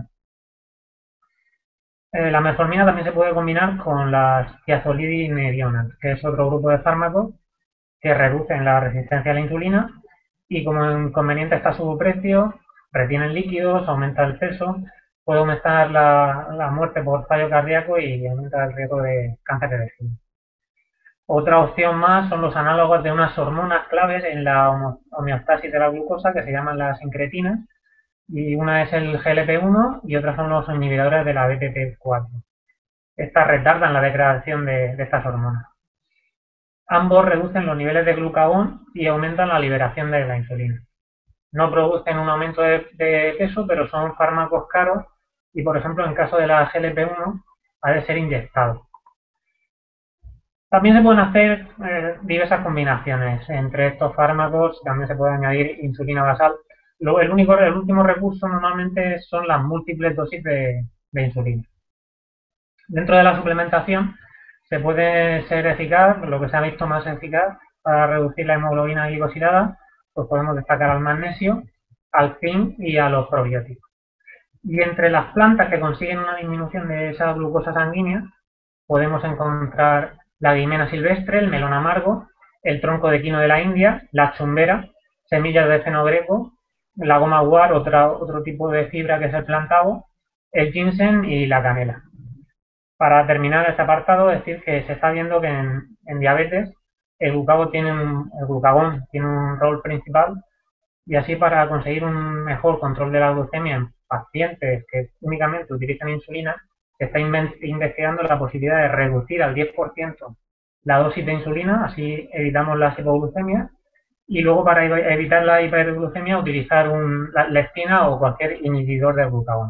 La metformina también se puede combinar con las thiazolidinedionas, que es otro grupo de fármacos que reducen la resistencia a la insulina y como inconveniente está su precio, retienen líquidos, aumenta el peso, puede aumentar la muerte por fallo cardíaco y aumenta el riesgo de cáncer de vesícula. Otra opción más son los análogos de unas hormonas claves en la homeostasis de la glucosa que se llaman las incretinas, y una es el GLP-1 y otras son los inhibidores de la BTP4. Estas retardan la degradación de estas hormonas. Ambos reducen los niveles de glucagón y aumentan la liberación de la insulina. No producen un aumento de peso, pero son fármacos caros y, por ejemplo, en caso de la GLP-1, ha de ser inyectado. También se pueden hacer diversas combinaciones. Entre estos fármacos también se puede añadir insulina basal. El último recurso normalmente son las múltiples dosis de insulina. Dentro de la suplementación se puede ser eficaz, lo que se ha visto más eficaz para reducir la hemoglobina glicosilada, pues podemos destacar al magnesio, al zinc y a los probióticos. Y entre las plantas que consiguen una disminución de esa glucosa sanguínea, podemos encontrar la guimena silvestre, el melón amargo, el tronco de quino de la India, la chumbera, semillas de fenogreco, la goma guar, otro tipo de fibra que es el plantavo, el ginseng y la canela. Para terminar este apartado, decir que se está viendo que en diabetes el glucagón tiene un rol principal, y así para conseguir un mejor control de la glucemia en pacientes que únicamente utilizan insulina, se está investigando la posibilidad de reducir al 10% la dosis de insulina, así evitamos las hipoglucemias, y luego para evitar la hiperglucemia utilizar la leptina o cualquier inhibidor del glucagón.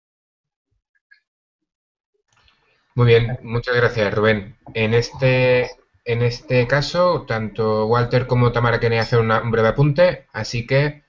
Muy bien, muchas gracias, Rubén. En este caso, tanto Walter como Tamara querían hacer un breve apunte, así que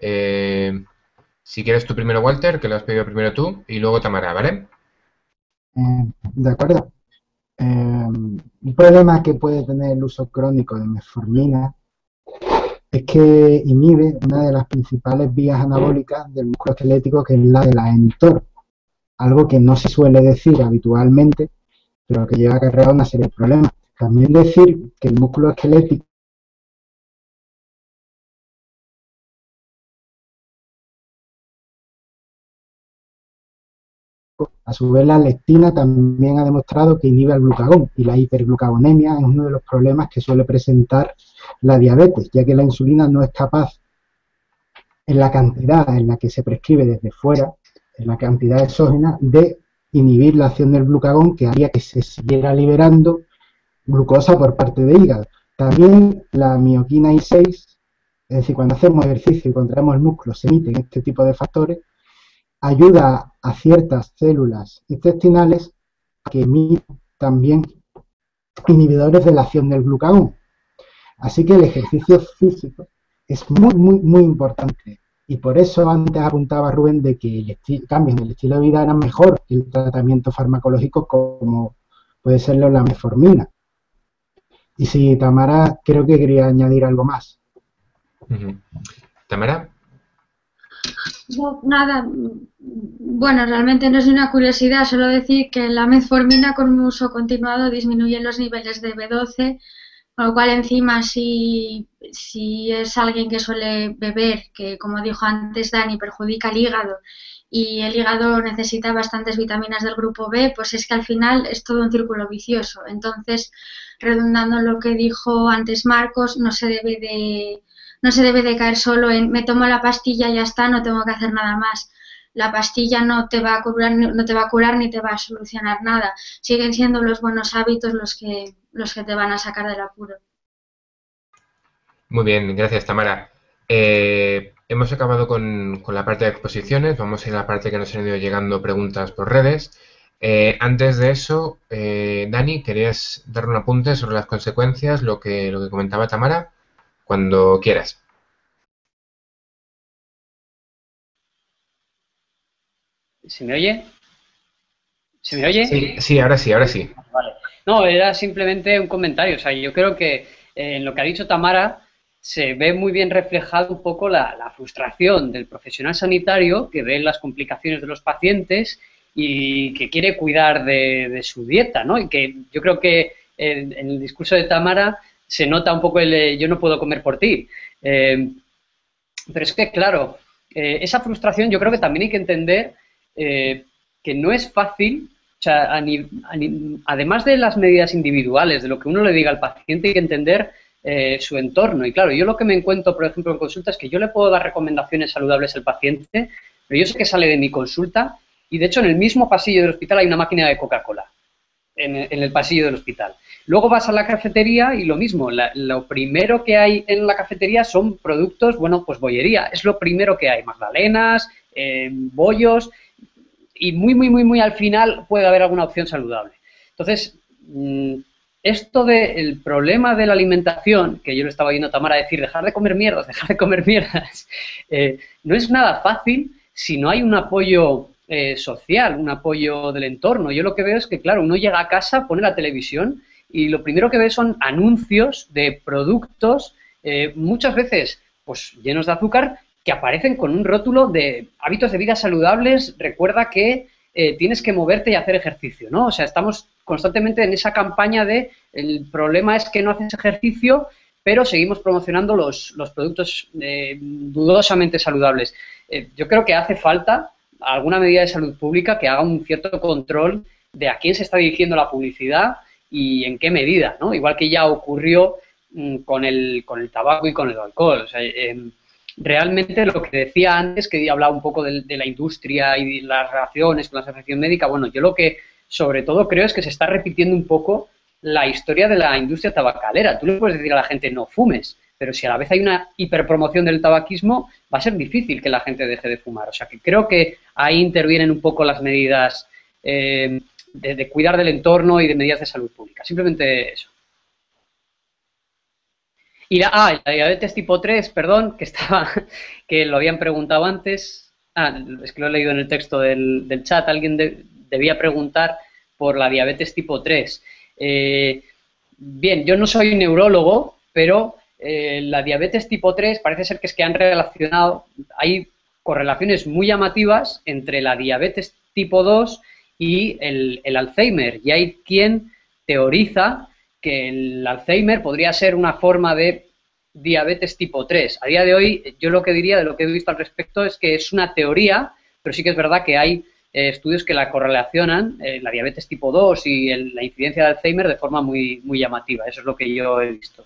si quieres tú primero, Walter, que lo has pedido primero tú, y luego Tamara, ¿vale? De acuerdo. Un problema que puede tener el uso crónico de metformina es que inhibe una de las principales vías anabólicas del músculo esquelético, que es la de la mTOR, algo que no se suele decir habitualmente, pero que lleva acarreado una serie de problemas. También decir que el músculo esquelético a su vez, la lectina también ha demostrado que inhibe el glucagón, y la hiperglucagonemia es uno de los problemas que suele presentar la diabetes, ya que la insulina no es capaz, en la cantidad en la que se prescribe desde fuera, en la cantidad exógena, de inhibir la acción del glucagón, que haría que se siguiera liberando glucosa por parte del hígado. También la mioquina I6, es decir, cuando hacemos ejercicio y contraemos el músculo, se emiten este tipo de factores, ayuda a ciertas células intestinales que emiten también inhibidores de la acción del glucagón. Así que el ejercicio físico es muy importante. Y por eso antes apuntaba Rubén de que el cambio en el estilo de vida era mejor que el tratamiento farmacológico, como puede serlo la metformina. Y si Tamara, creo que quería añadir algo más. ¿Tamara? No, nada, bueno, realmente no es una curiosidad, solo decir que la metformina con un uso continuado disminuye los niveles de B12, con lo cual encima si es alguien que suele beber, que como dijo antes Dani, perjudica el hígado, y el hígado necesita bastantes vitaminas del grupo B, pues es que al final es todo un círculo vicioso. Entonces, redundando en lo que dijo antes Marcos, no se debe de caer solo en me tomo la pastilla y ya está, no tengo que hacer nada más. La pastilla no te va a curar ni te va a solucionar nada. Siguen siendo los buenos hábitos los que te van a sacar del apuro. Muy bien, gracias, Tamara. Hemos acabado con la parte de exposiciones. Vamos a ir a la parte que nos han ido llegando preguntas por redes. Antes de eso, Dani, ¿querías dar un apunte sobre las consecuencias, lo que comentaba Tamara? Cuando quieras. ¿Se me oye? ¿Se me oye? Sí, ahora sí. Vale. No, era simplemente un comentario. O sea, yo creo que en lo que ha dicho Tamara se ve muy bien reflejado un poco la frustración del profesional sanitario que ve las complicaciones de los pacientes y que quiere cuidar de su dieta, ¿no? Y que yo creo que en el discurso de Tamara se nota un poco el yo no puedo comer por ti. Pero es que, claro, esa frustración yo creo que también hay que entender que no es fácil, o sea, además de las medidas individuales, de lo que uno le diga al paciente, hay que entender su entorno. Y claro, yo lo que me encuentro, por ejemplo, en consulta es que yo le puedo dar recomendaciones saludables al paciente, pero yo sé que sale de mi consulta y, de hecho, en el mismo pasillo del hospital hay una máquina de Coca-Cola, en el pasillo del hospital. Luego vas a la cafetería y lo mismo, lo primero que hay en la cafetería son productos, bueno, pues bollería, es lo primero que hay, magdalenas, bollos, y muy al final puede haber alguna opción saludable. Entonces, esto del problema de la alimentación, que yo le estaba oyendo a Tamara decir, dejar de comer mierdas, no es nada fácil si no hay un apoyo social, un apoyo del entorno. Yo lo que veo es que, claro, uno llega a casa, pone la televisión y lo primero que ve son anuncios de productos, muchas veces pues llenos de azúcar, que aparecen con un rótulo de hábitos de vida saludables, recuerda que tienes que moverte y hacer ejercicio, ¿no? O sea, estamos constantemente en esa campaña de el problema es que no haces ejercicio, pero seguimos promocionando los productos dudosamente saludables. Yo creo que hace falta alguna medida de salud pública que haga un cierto control de a quién se está dirigiendo la publicidad y en qué medida, ¿no? Igual que ya ocurrió con el tabaco y con el alcohol. O sea, realmente lo que decía antes, que hablaba un poco de la industria y de las relaciones con la asociación médica, bueno, yo lo que sobre todo creo es que se está repitiendo un poco la historia de la industria tabacalera. Tú le puedes decir a la gente no fumes, pero si a la vez hay una hiperpromoción del tabaquismo, va a ser difícil que la gente deje de fumar. O sea que creo que ahí intervienen un poco las medidas de cuidar del entorno y de medidas de salud pública. Simplemente eso. Y la diabetes tipo 3, perdón, que lo habían preguntado antes. Es que lo he leído en el texto del chat. Alguien debía preguntar por la diabetes tipo 3. Bien, yo no soy neurólogo, pero la diabetes tipo 3 parece ser que han relacionado, hay correlaciones muy llamativas entre la diabetes tipo 2 y el Alzheimer. Y hay quien teoriza que el Alzheimer podría ser una forma de diabetes tipo 3. A día de hoy, yo lo que diría de lo que he visto al respecto es que es una teoría, pero sí que es verdad que hay estudios que la correlacionan, la diabetes tipo 2 y la incidencia de Alzheimer de forma muy llamativa. Eso es lo que yo he visto.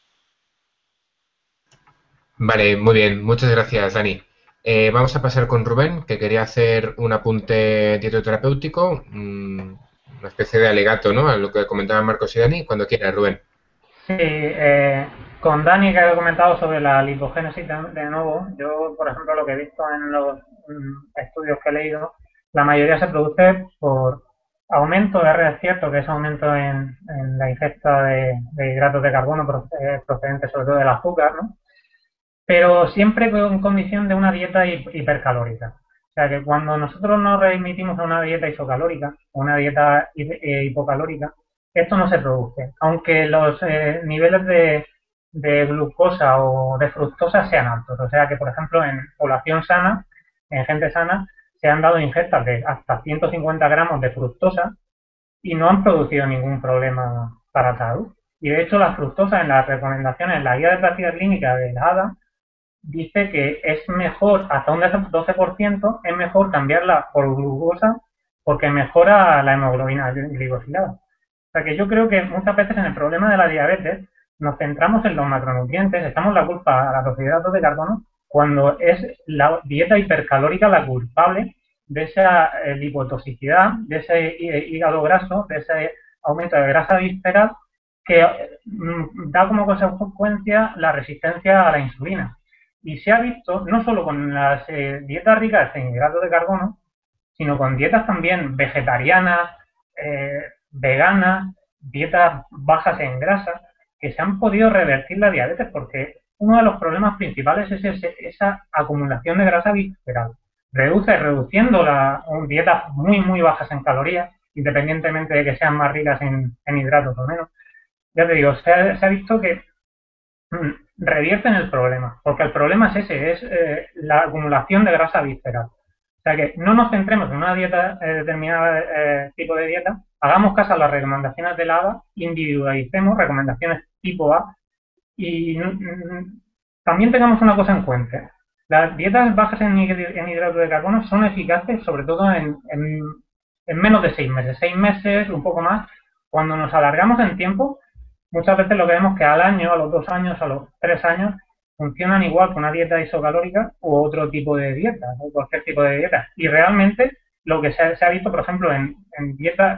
Vale, muy bien. Muchas gracias, Dani. Vamos a pasar con Rubén, que quería hacer un apunte dietoterapéutico, una especie de alegato, ¿no?, a lo que comentaban Marcos y Dani. Cuando quiera, Rubén. Sí, con Dani, que ha comentado sobre la lipogénesis de nuevo, yo, por ejemplo, lo que he visto en los estudios que he leído, la mayoría se produce por aumento de es cierto que es aumento en la ingesta de hidratos de carbono procedentes sobre todo del azúcar, ¿no? Pero siempre con condición de una dieta hipercalórica. O sea que cuando nosotros nos remitimos a una dieta isocalórica, o una dieta hipocalórica, esto no se produce, aunque los niveles de glucosa o de fructosa sean altos. O sea que, por ejemplo, en población sana, en gente sana, se han dado ingestas de hasta 150 gramos de fructosa y no han producido ningún problema para la salud. Y de hecho, la fructosa en las recomendaciones, en la guía de práctica clínica de la ADA, dice que es mejor, hasta un 12%, es mejor cambiarla por glucosa porque mejora la hemoglobina glicosilada. O sea que yo creo que muchas veces en el problema de la diabetes nos centramos en los macronutrientes, echamos la culpa a los hidratos de carbono cuando es la dieta hipercalórica la culpable de esa lipotoxicidad, de ese hígado graso, de ese aumento de grasa visceral que da como consecuencia la resistencia a la insulina. Y se ha visto, no solo con las dietas ricas en hidratos de carbono, sino con dietas también vegetarianas, veganas, dietas bajas en grasa, que se han podido revertir la diabetes, porque uno de los problemas principales es esa acumulación de grasa visceral. Reduciendo dietas muy bajas en calorías, independientemente de que sean más ricas en hidratos o menos. Ya te digo, se ha visto que revierten el problema, porque el problema es ese, es la acumulación de grasa visceral. O sea que no nos centremos en una dieta, determinada tipo de dieta, hagamos caso a las recomendaciones de la ADA, individualicemos recomendaciones tipo A y también tengamos una cosa en cuenta. Las dietas bajas en hidratos de carbono son eficaces sobre todo en menos de 6 meses. 6 meses, un poco más. Cuando nos alargamos en tiempo, muchas veces lo que vemos que al año, a los 2 años, a los 3 años, funcionan igual que una dieta isocalórica u otro tipo de dieta, o cualquier tipo de dieta. Y realmente lo que se ha visto, por ejemplo, en dieta,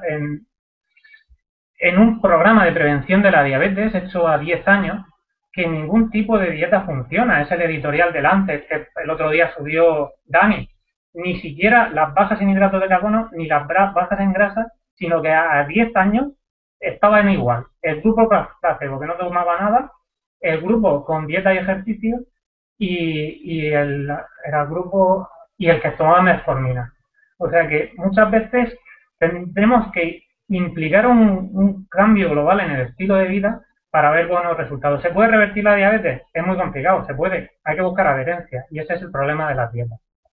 en un programa de prevención de la diabetes hecho a 10 años, que ningún tipo de dieta funciona. Es el editorial de Lancet que el otro día subió Dani. Ni siquiera las bajas en hidratos de carbono ni las bajas en grasa, sino que a 10 años estaban igual. El grupo placebo, que no tomaba nada, el grupo con dieta y ejercicio y el grupo y el que tomaba metformina. O sea que muchas veces tenemos que implicar un cambio global en el estilo de vida para ver buenos resultados. ¿Se puede revertir la diabetes? Es muy complicado, se puede. Hay que buscar adherencia y ese es el problema de las dietas.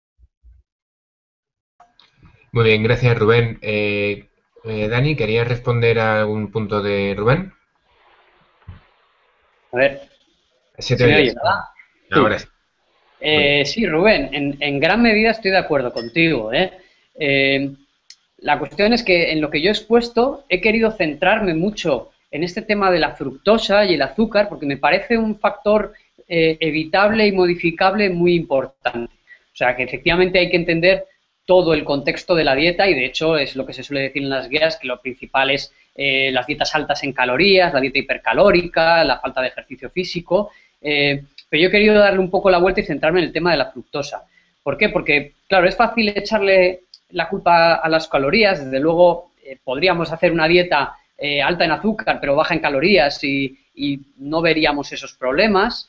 Muy bien, gracias Rubén. Dani, ¿querías responder a algún punto de Rubén? A ver. ¿Se te oye? Ahora sí. Sí, Rubén, en gran medida estoy de acuerdo contigo. La cuestión es que en lo que yo he expuesto he querido centrarme mucho en este tema de la fructosa y el azúcar porque me parece un factor evitable y modificable muy importante. O sea, que efectivamente hay que entender todo el contexto de la dieta y de hecho es lo que se suele decir en las guías, que lo principal es las dietas altas en calorías, la dieta hipercalórica, la falta de ejercicio físico, pero yo he querido darle un poco la vuelta y centrarme en el tema de la fructosa. ¿Por qué? Porque, claro, es fácil echarle la culpa a las calorías, desde luego podríamos hacer una dieta alta en azúcar pero baja en calorías y no veríamos esos problemas,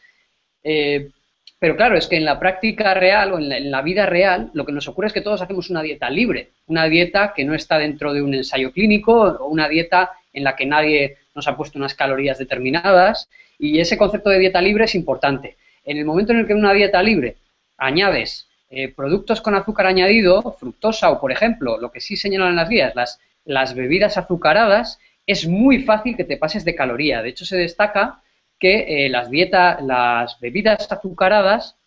pero claro, es que en la práctica real o en la vida real lo que nos ocurre es que todos hacemos una dieta libre, una dieta que no está dentro de un ensayo clínico o una dieta en la que nadie nos ha puesto unas calorías determinadas y ese concepto de dieta libre es importante. En el momento en el que en una dieta libre añades productos con azúcar añadido, fructosa o, por ejemplo, lo que sí señalan en las guías, las bebidas azucaradas, es muy fácil que te pases de caloría. De hecho, se destaca que las bebidas azucaradas,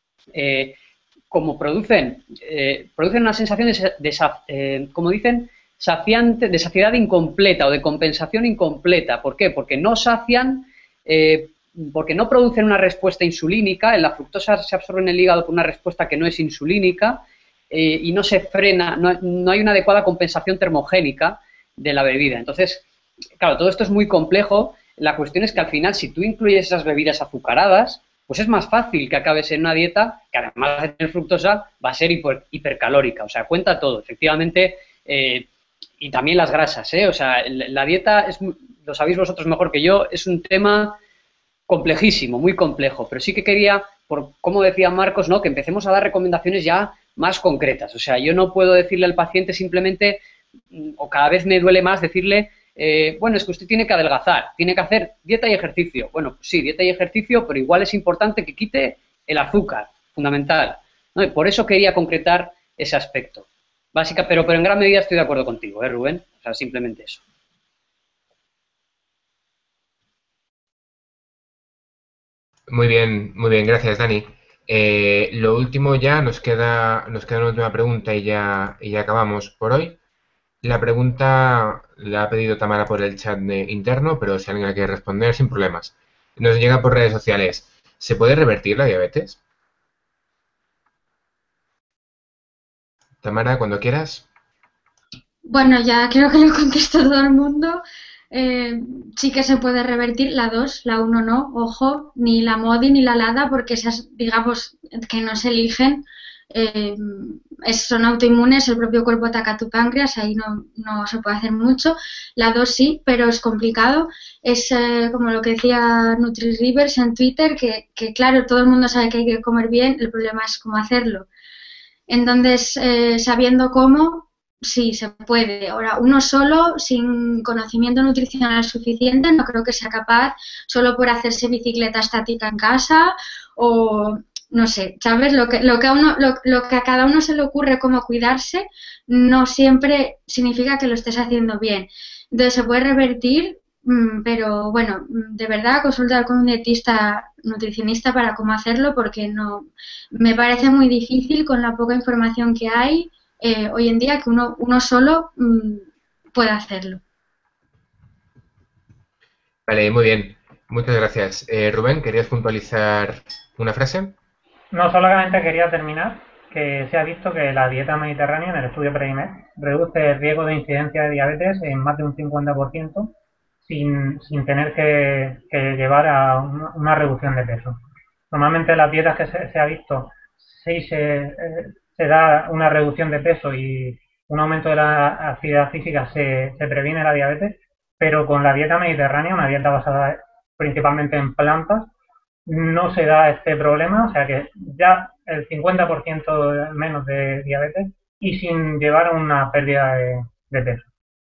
como producen una sensación como dicen, de saciedad incompleta o de compensación incompleta. ¿Por qué? Porque no sacian, porque no producen una respuesta insulínica, la fructosa se absorbe en el hígado por una respuesta que no es insulínica y no se frena, no hay una adecuada compensación termogénica de la bebida. Entonces, claro, todo esto es muy complejo. La cuestión es que al final, si tú incluyes esas bebidas azucaradas, pues es más fácil que acabes en una dieta que además de tener fructosa va a ser hipercalórica. O sea, cuenta todo, efectivamente, y también las grasas, O sea, la dieta, lo sabéis vosotros mejor que yo, es un tema complejísimo, muy complejo, pero sí que quería, como decía Marcos, ¿no?, que empecemos a dar recomendaciones ya más concretas. O sea, yo no puedo decirle al paciente simplemente, o cada vez me duele más decirle, bueno, es que usted tiene que adelgazar, tiene que hacer dieta y ejercicio. Bueno, pues sí, dieta y ejercicio, pero igual es importante que quite el azúcar, fundamental, ¿no? Y por eso quería concretar ese aspecto. Pero en gran medida estoy de acuerdo contigo, Rubén? O sea, simplemente eso. Muy bien, gracias, Dani. Lo último ya, nos queda una última pregunta y ya acabamos por hoy. La pregunta la ha pedido Tamara por el chat interno, pero si alguien la quiere responder, sin problemas. Nos llega por redes sociales. ¿Se puede revertir la diabetes? Tamara, cuando quieras. Bueno, ya creo que lo contestó todo el mundo. Sí que se puede revertir la 2, la 1 no, ojo, ni la MODI ni la LADA, porque esas, digamos, que no se eligen, son autoinmunes, el propio cuerpo ataca tu páncreas, ahí no se puede hacer mucho. La 2 sí, pero es complicado. Es como lo que decía NutriRivers en Twitter, que claro, todo el mundo sabe que hay que comer bien, el problema es cómo hacerlo. Entonces, sabiendo cómo, sí, se puede. Ahora, uno solo, sin conocimiento nutricional suficiente, no creo que sea capaz, solo por hacerse bicicleta estática en casa o, no sé, ¿sabes? Lo que a cada uno se le ocurre cómo cuidarse, no siempre significa que lo estés haciendo bien. Entonces, ¿se puede revertir? Pero bueno, de verdad consultar con un dietista nutricionista para cómo hacerlo porque no me parece muy difícil con la poca información que hay hoy en día que uno solo pueda hacerlo. Vale, muy bien. Muchas gracias. Rubén, ¿querías puntualizar una frase? No, solamente quería terminar que se ha visto que la dieta mediterránea en el estudio PREIMED reduce el riesgo de incidencia de diabetes en más de un 50% sin tener que llevar a una reducción de peso. Normalmente las dietas que se ha visto, sí se da una reducción de peso y un aumento de la actividad física, se previene la diabetes, pero con la dieta mediterránea, una dieta basada principalmente en plantas, no se da este problema, o sea que ya el 50% menos de diabetes y sin llevar a una pérdida de peso.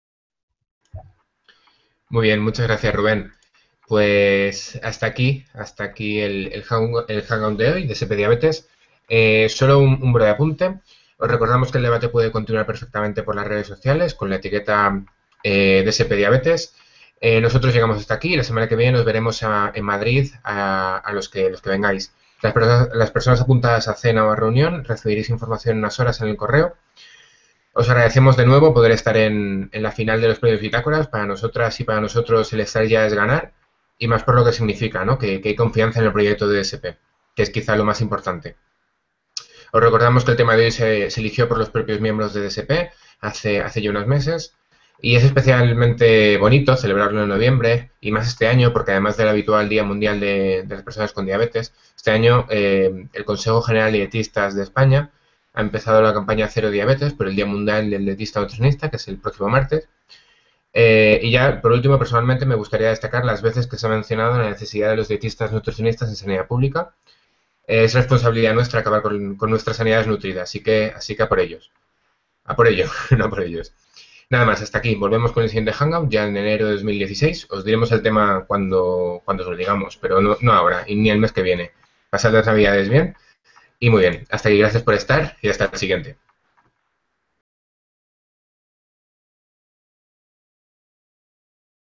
Muy bien, muchas gracias, Rubén. Pues hasta aquí el hangout de hoy de SP Diabetes. Solo un breve apunte. Os recordamos que el debate puede continuar perfectamente por las redes sociales con la etiqueta de SP Diabetes. Nosotros llegamos hasta aquí y la semana que viene nos veremos en Madrid a los que vengáis. Las personas apuntadas a cena o a reunión recibiréis información en unas horas en el correo. Os agradecemos de nuevo poder estar en la final de los premios Bitácoras. Para nosotras y para nosotros el estar ya es ganar, y más por lo que significa, ¿no? Que hay confianza en el proyecto de SP, que es quizá lo más importante. Os recordamos que el tema de hoy se eligió por los propios miembros de DSP hace ya unos meses, y es especialmente bonito celebrarlo en noviembre, y más este año, porque además del habitual Día Mundial de las Personas con Diabetes, este año el Consejo General de Dietistas de España ha empezado la campaña Cero Diabetes por el Día Mundial del Dietista Nutricionista, que es el próximo martes. Y ya, por último, personalmente me gustaría destacar las veces que se ha mencionado la necesidad de los dietistas nutricionistas en sanidad pública. Es responsabilidad nuestra acabar con nuestras sanidades nutridas, así que a por ellos. A por ello, no a por ellos. Nada más, hasta aquí. Volvemos con el siguiente Hangout, ya en enero de 2016. Os diremos el tema cuando os lo digamos, pero no ahora, y ni el mes que viene. Pasad las navidades bien. Y muy bien, hasta aquí, gracias por estar y hasta el siguiente.